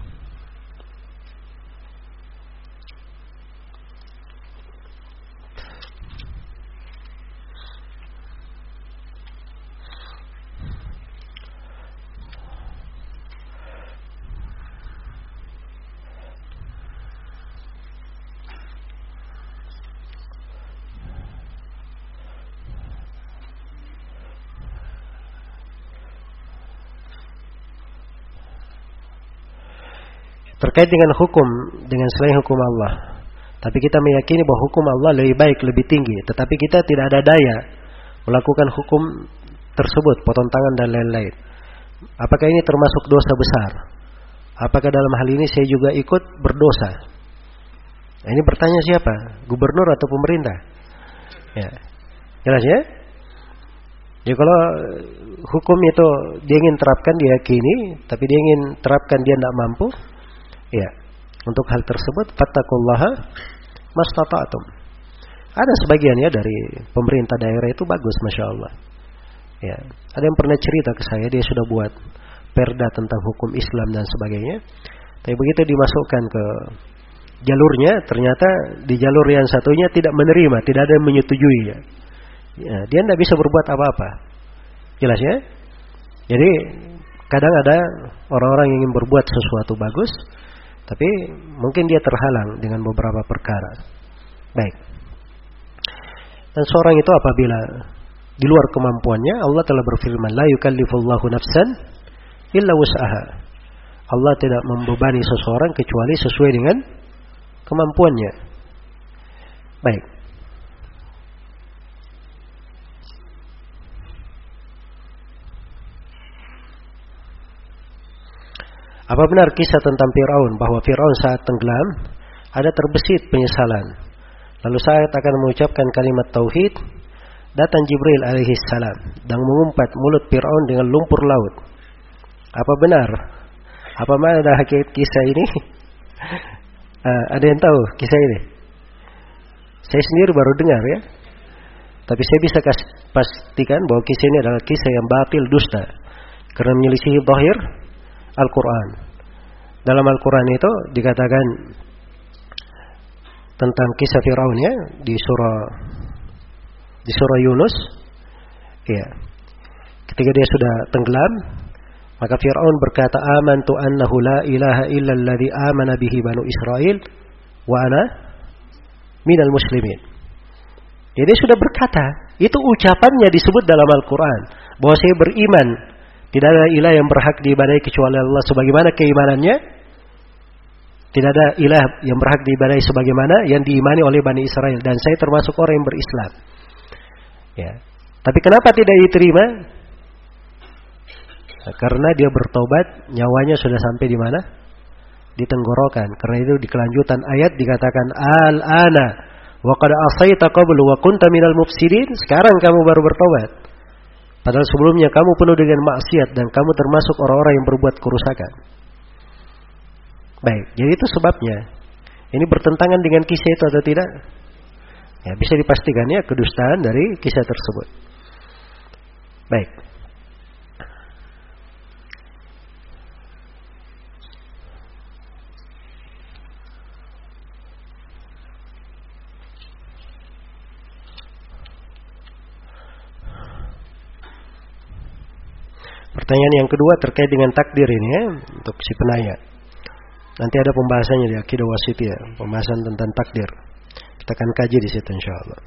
terkait dengan hukum dengan selain hukum Allah. Tapi kita meyakini bahwa hukum Allah lebih baik, lebih tinggi. Tetapi kita tidak ada daya melakukan hukum tersebut, potong tangan dan lain-lain. Apakah ini termasuk dosa besar? Apakah dalam hal ini saya juga ikut berdosa? Nah, ini bertanya siapa? Gubernur atau pemerintah? Ya, jelas ya? Jadi kalau hukum itu dia ingin terapkan, dia yakini, tapi dia ingin terapkan dia tidak mampu, ya, untuk hal tersebut fattaqullaha mastata'tum. Ada sebagian ya dari pemerintah daerah itu bagus, masya Allah. Ya, ada yang pernah cerita ke saya, dia sudah buat perda tentang hukum Islam dan sebagainya. Tapi begitu dimasukkan ke jalurnya, ternyata di jalur yang satunya tidak menerima, tidak ada yang menyetujui. Ya, ya dia tidak bisa berbuat apa-apa. Jelas ya? Jadi kadang ada orang-orang yang ingin berbuat sesuatu bagus, tapi mungkin dia terhalang dengan beberapa perkara. Baik. Dan seorang itu apabila di luar kemampuannya, Allah telah berfirman, la yukallifullahu nafsan illa wus'aha. Allah tidak membebani seseorang kecuali sesuai dengan kemampuannya. Baik. Apa benar kisah tentang Fir'aun, bahwa Fir'aun saat tenggelam ada terbesit penyesalan, lalu saat akan mengucapkan kalimat tauhid, datang Jibril alaihi salam dan mengumpat mulut Fir'aun dengan lumpur laut. Apa benar? Apa makna hakikat kisah ini? uh, ada yang tahu kisah ini? Saya sendiri baru dengar ya. Tapi saya bisa pastikan bahwa kisah ini adalah kisah yang batil, dusta, karena menyelisihi zahir Al-Quran. Dalam Al-Quran itu dikatakan tentang kisah Fir'aun ya, di surah di surah Yunus, ya. Ketika dia sudah tenggelam, maka Fir'aun berkata, amantu annahu la ilaha illa alladhi amana bihi banu Israel wa ana minal muslimin. Jadi dia sudah berkata, itu ucapannya disebut dalam Al-Quran, bahwa saya beriman tidak ada ilah yang berhak diibadahi kecuali Allah sebagaimana keimanannya. Tidak ada ilah yang berhak diibadahi sebagaimana yang diimani oleh Bani Israel, dan saya termasuk orang yang berislam. Ya. Tapi kenapa tidak diterima? Nah, karena dia bertobat, nyawanya sudah sampai di mana? Di tenggorokan. Karena itu di kelanjutan ayat dikatakan al-ana wa qad asaita qablu wa kunta minal mufsidin. Sekarang kamu baru bertobat. Padahal sebelumnya kamu penuh dengan maksiat dan kamu termasuk orang-orang yang berbuat kerusakan. Baik, jadi itu sebabnya. Ini bertentangan dengan kisah itu atau tidak? Ya, bisa dipastikan ya kedustaan dari kisah tersebut. Baik. Pertanyaan yang kedua terkait dengan takdir ini ya, untuk si penanya. Nanti ada pembahasannya di Aqidah Wasithiyah, pembahasan tentang takdir. Kita akan kaji di situ insyaallah.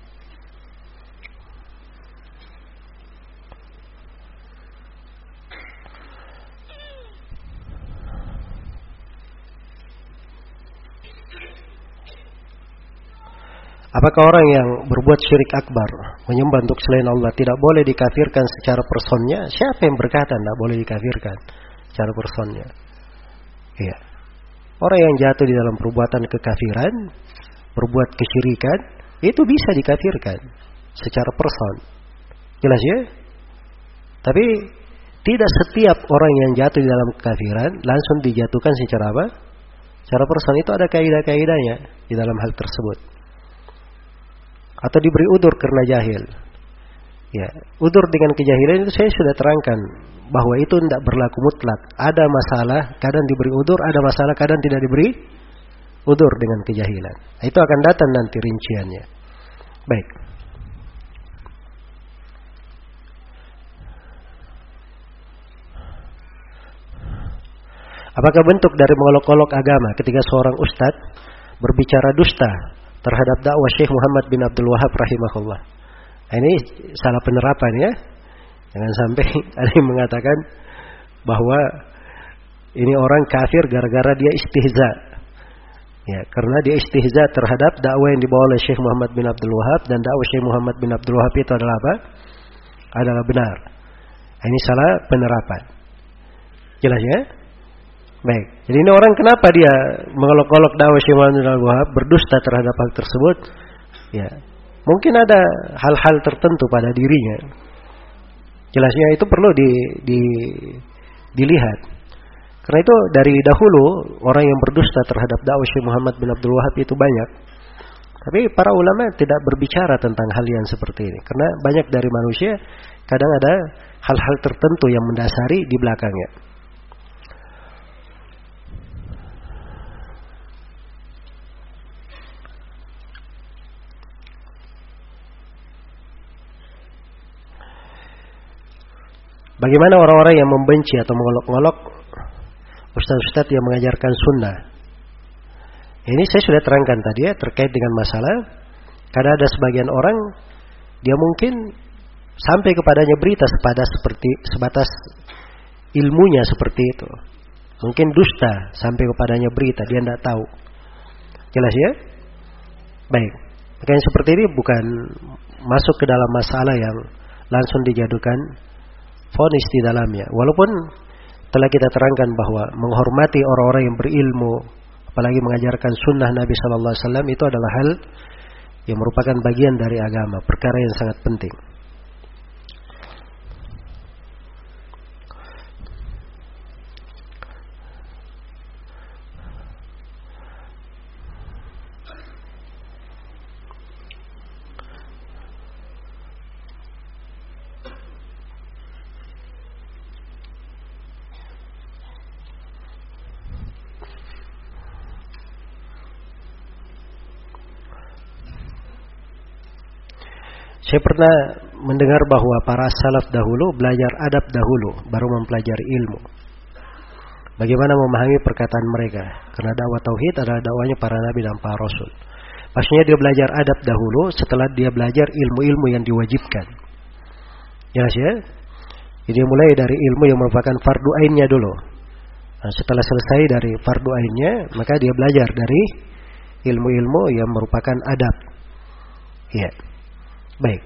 Apakah orang yang berbuat syirik akbar, menyembah untuk selain Allah, tidak boleh dikafirkan secara personnya? Siapa yang berkata tidak boleh dikafirkan secara personnya? Iya. Orang yang jatuh di dalam perbuatan kekafiran, berbuat kesyirikan, itu bisa dikafirkan secara person. Jelas ya? Tapi tidak setiap orang yang jatuh di dalam kekafiran langsung dijatuhkan secara apa? Secara person. Itu ada kaidah-kaidahnya di dalam hal tersebut. Atau diberi udur karena jahil. Ya, udur dengan kejahilan itu saya sudah terangkan bahwa itu tidak berlaku mutlak. Ada masalah kadang diberi udur, ada masalah kadang tidak diberi udur dengan kejahilan. Itu akan datang nanti rinciannya. Baik. Apakah bentuk dari mengolok-olok agama ketika seorang ustadz berbicara dusta terhadap dakwah Syekh Muhammad bin Abdul Wahab rahimahullah? Nah, ini salah penerapan ya. Jangan sampai ada yang mengatakan bahwa ini orang kafir gara-gara dia istihza. Ya, karena dia istihza terhadap dakwah yang dibawa oleh Syekh Muhammad bin Abdul Wahab, dan dakwah Syekh Muhammad bin Abdul Wahab itu adalah apa? Adalah benar. Ini salah penerapan. Jelas ya? Baik. Jadi ini orang kenapa dia mengolok-olok dakwah Syekh Muhammad bin Abdul Wahab, berdusta terhadap hal tersebut? Ya, mungkin ada hal-hal tertentu pada dirinya. Jelasnya itu perlu di, di, dilihat. Karena itu dari dahulu orang yang berdusta terhadap dakwah Syekh Muhammad bin Abdul Wahab itu banyak. Tapi para ulama tidak berbicara tentang hal yang seperti ini. Karena banyak dari manusia kadang ada hal-hal tertentu yang mendasari di belakangnya. Bagaimana orang-orang yang membenci atau mengolok-olok ustaz-ustaz yang mengajarkan sunnah? Ini saya sudah terangkan tadi ya, terkait dengan masalah kadang ada sebagian orang dia mungkin sampai kepadanya berita sebatas seperti sebatas ilmunya seperti itu. Mungkin dusta sampai kepadanya berita, dia tidak tahu. Jelas ya? Baik. Makanya seperti ini bukan masuk ke dalam masalah yang langsung dijadukan vonis di dalamnya. Walaupun telah kita terangkan bahwa menghormati orang-orang yang berilmu, apalagi mengajarkan sunnah Nabi Sallallahu Alaihi Wasallam, itu adalah hal yang merupakan bagian dari agama, perkara yang sangat penting. Saya pernah mendengar bahwa para salaf dahulu belajar adab dahulu, baru mempelajari ilmu. Bagaimana memahami perkataan mereka? Karena dakwah tauhid adalah dakwahnya para nabi dan para rasul. Maksudnya dia belajar adab dahulu, setelah dia belajar ilmu-ilmu yang diwajibkan. Jelas ya? Jadi mulai dari ilmu yang merupakan fardu ainnya dulu. Nah, setelah selesai dari fardu ainnya, maka dia belajar dari ilmu-ilmu yang merupakan adab. Ya. Baik.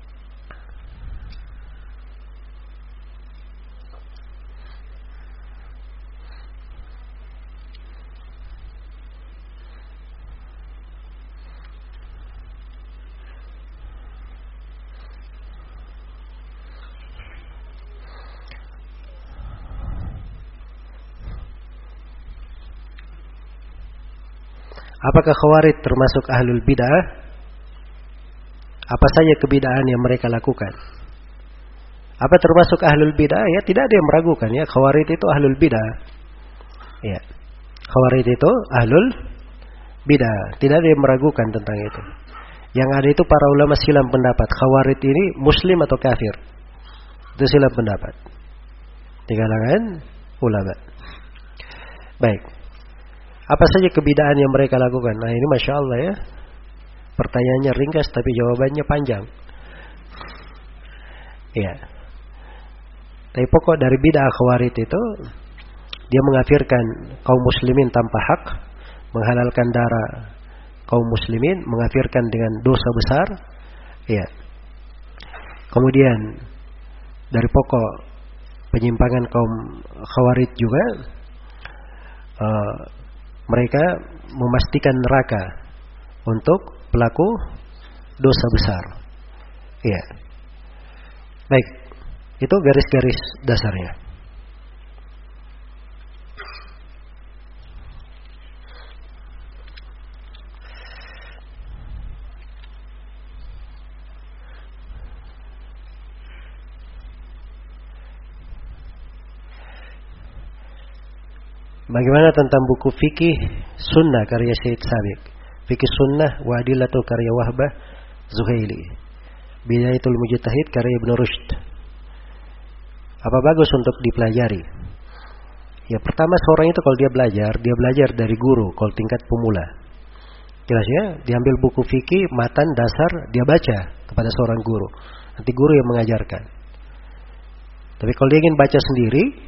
Apakah Khawarij termasuk ahlul bid'ah? Apa saja kebid'ahan yang mereka lakukan? Apa termasuk ahlul bid'ah? Ya, tidak ada yang meragukan ya, Khawarij itu ahlul bid'ah. Ya. Khawarij itu ahlul bid'ah. Tidak ada yang meragukan tentang itu. Yang ada itu para ulama silam pendapat. Khawarij ini muslim atau kafir? Itu silam pendapat di kalangan ulama. Baik. Apa saja kebid'ahan yang mereka lakukan? Nah, ini Masya Allah ya. Pertanyaannya ringkas tapi jawabannya panjang. Ya. Tapi pokok dari bid'ah Khawarij itu dia mengkafirkan kaum muslimin tanpa hak, menghalalkan darah kaum muslimin, mengkafirkan dengan dosa besar. Ya. Kemudian dari pokok penyimpangan kaum Khawarij juga uh, mereka memastikan neraka untuk pelaku dosa besar. Iya. Baik. Itu garis-garis dasarnya. Bagaimana tentang buku fikih sunnah karya Syed Sabiq? Fikih sunnah wa adillatu karya Wahbah Zuhaili. Bidayatul Mujtahid karya Ibnu Rushd. Apa bagus untuk dipelajari? Ya, pertama seorang itu kalau dia belajar, dia belajar dari guru kalau tingkat pemula. Jelas ya, diambil buku fikih matan dasar, dia baca kepada seorang guru. Nanti guru yang mengajarkan. Tapi kalau dia ingin baca sendiri,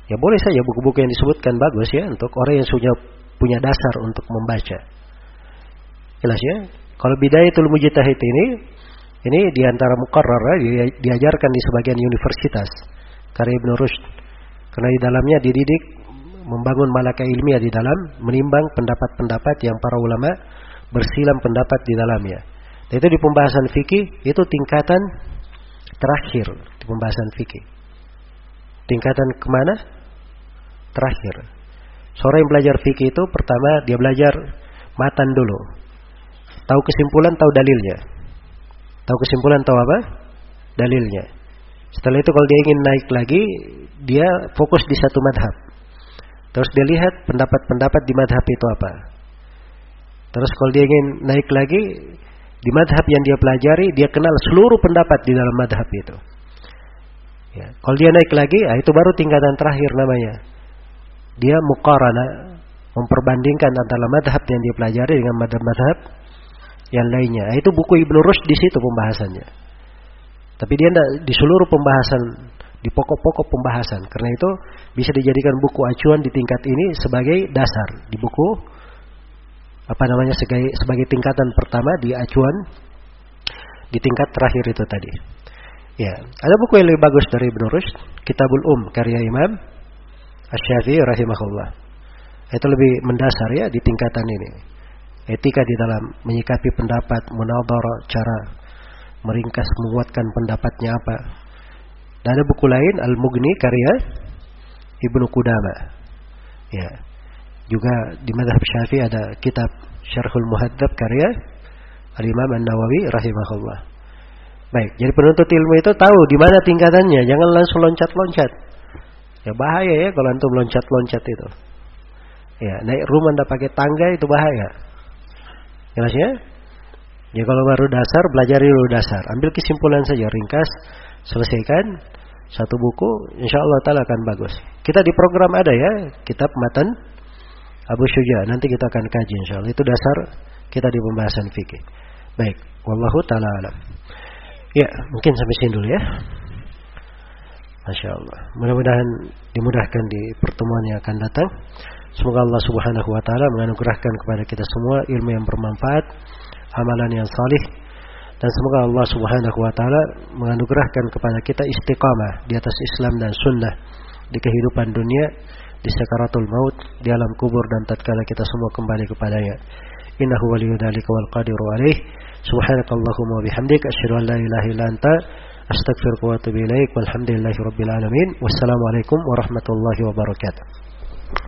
Ya boleh saja buku-buku yang disebutkan bagus ya untuk orang yang sudah punya dasar untuk membaca. Jelas ya? Kalau Bidayatul Mujtahid ini ini diantara muqarrar ya, diajarkan di sebagian universitas karya Ibnu Rushd. Karena di dalamnya dididik membangun malaka ilmiah di dalam menimbang pendapat-pendapat yang para ulama bersilam pendapat di dalamnya. Dan itu di pembahasan fikih itu tingkatan terakhir di pembahasan fikih. Tingkatan kemana? Terakhir. Seorang yang belajar fikih itu pertama dia belajar matan dulu. Tahu kesimpulan, tahu dalilnya. Tahu kesimpulan, tahu apa? Dalilnya. Setelah itu kalau dia ingin naik lagi, dia fokus di satu madhab. Terus dia lihat pendapat-pendapat di madhab itu apa. Terus kalau dia ingin naik lagi, di madhab yang dia pelajari, dia kenal seluruh pendapat di dalam madhab itu. Ya. Kalau dia naik lagi, ah, itu baru tingkatan terakhir namanya. Dia muqarana, memperbandingkan antara madhab yang dia pelajari dengan madhab-madhab yang lainnya. Ah, itu buku Ibnu Rushd di situ pembahasannya. Tapi dia tidak di seluruh pembahasan, di pokok-pokok pembahasan. Karena itu bisa dijadikan buku acuan di tingkat ini sebagai dasar di buku apa namanya sebagai sebagai tingkatan pertama di acuan di tingkat terakhir itu tadi. Ya, ada buku yang lebih bagus dari Ibnu Rushd, Kitabul Um karya Imam Asy-Syafi'i rahimahullah. Itu lebih mendasar ya di tingkatan ini. Etika di dalam menyikapi pendapat, munadharah, cara meringkas menguatkan pendapatnya apa. Dan ada buku lain Al-Mughni karya Ibnu Qudamah. Ya. Juga di mazhab Syafi'i ada kitab Syarhul Muhadzab karya Al-Imam An-Nawawi rahimahullah. Baik, jadi penuntut ilmu itu tahu di mana tingkatannya, jangan langsung loncat-loncat. Ya bahaya ya kalau antum loncat-loncat itu. Ya, naik rumah ndak pakai tangga itu bahaya. Jelas ya? Ya kalau baru dasar, belajari dulu dasar. Ambil kesimpulan saja, ringkas, selesaikan satu buku, insyaallah taala akan bagus. Kita di program ada ya, kitab matan Abu Syuja, nanti kita akan kaji insyaallah. Itu dasar kita di pembahasan fikih. Baik, wallahu taala alam. Ya, mungkin sampai sini dulu ya. Masya Allah. Mudah-mudahan dimudahkan di pertemuan yang akan datang. Semoga Allah Subhanahu wa taala menganugerahkan kepada kita semua ilmu yang bermanfaat, amalan yang salih, dan semoga Allah Subhanahu wa taala menganugerahkan kepada kita istiqamah di atas Islam dan sunnah di kehidupan dunia, di sakaratul maut, di alam kubur, dan tatkala kita semua kembali kepadanya. Innahu waliyyu dzalika wal qadiru alaih. Subhanakallahumma wa bihamdika asyhadu an la ilaha illa anta astaghfiruka wa atubu ilaik. Walhamdulillahirabbil alamin. Wassalamualaikum warahmatullahi wabarakatuh.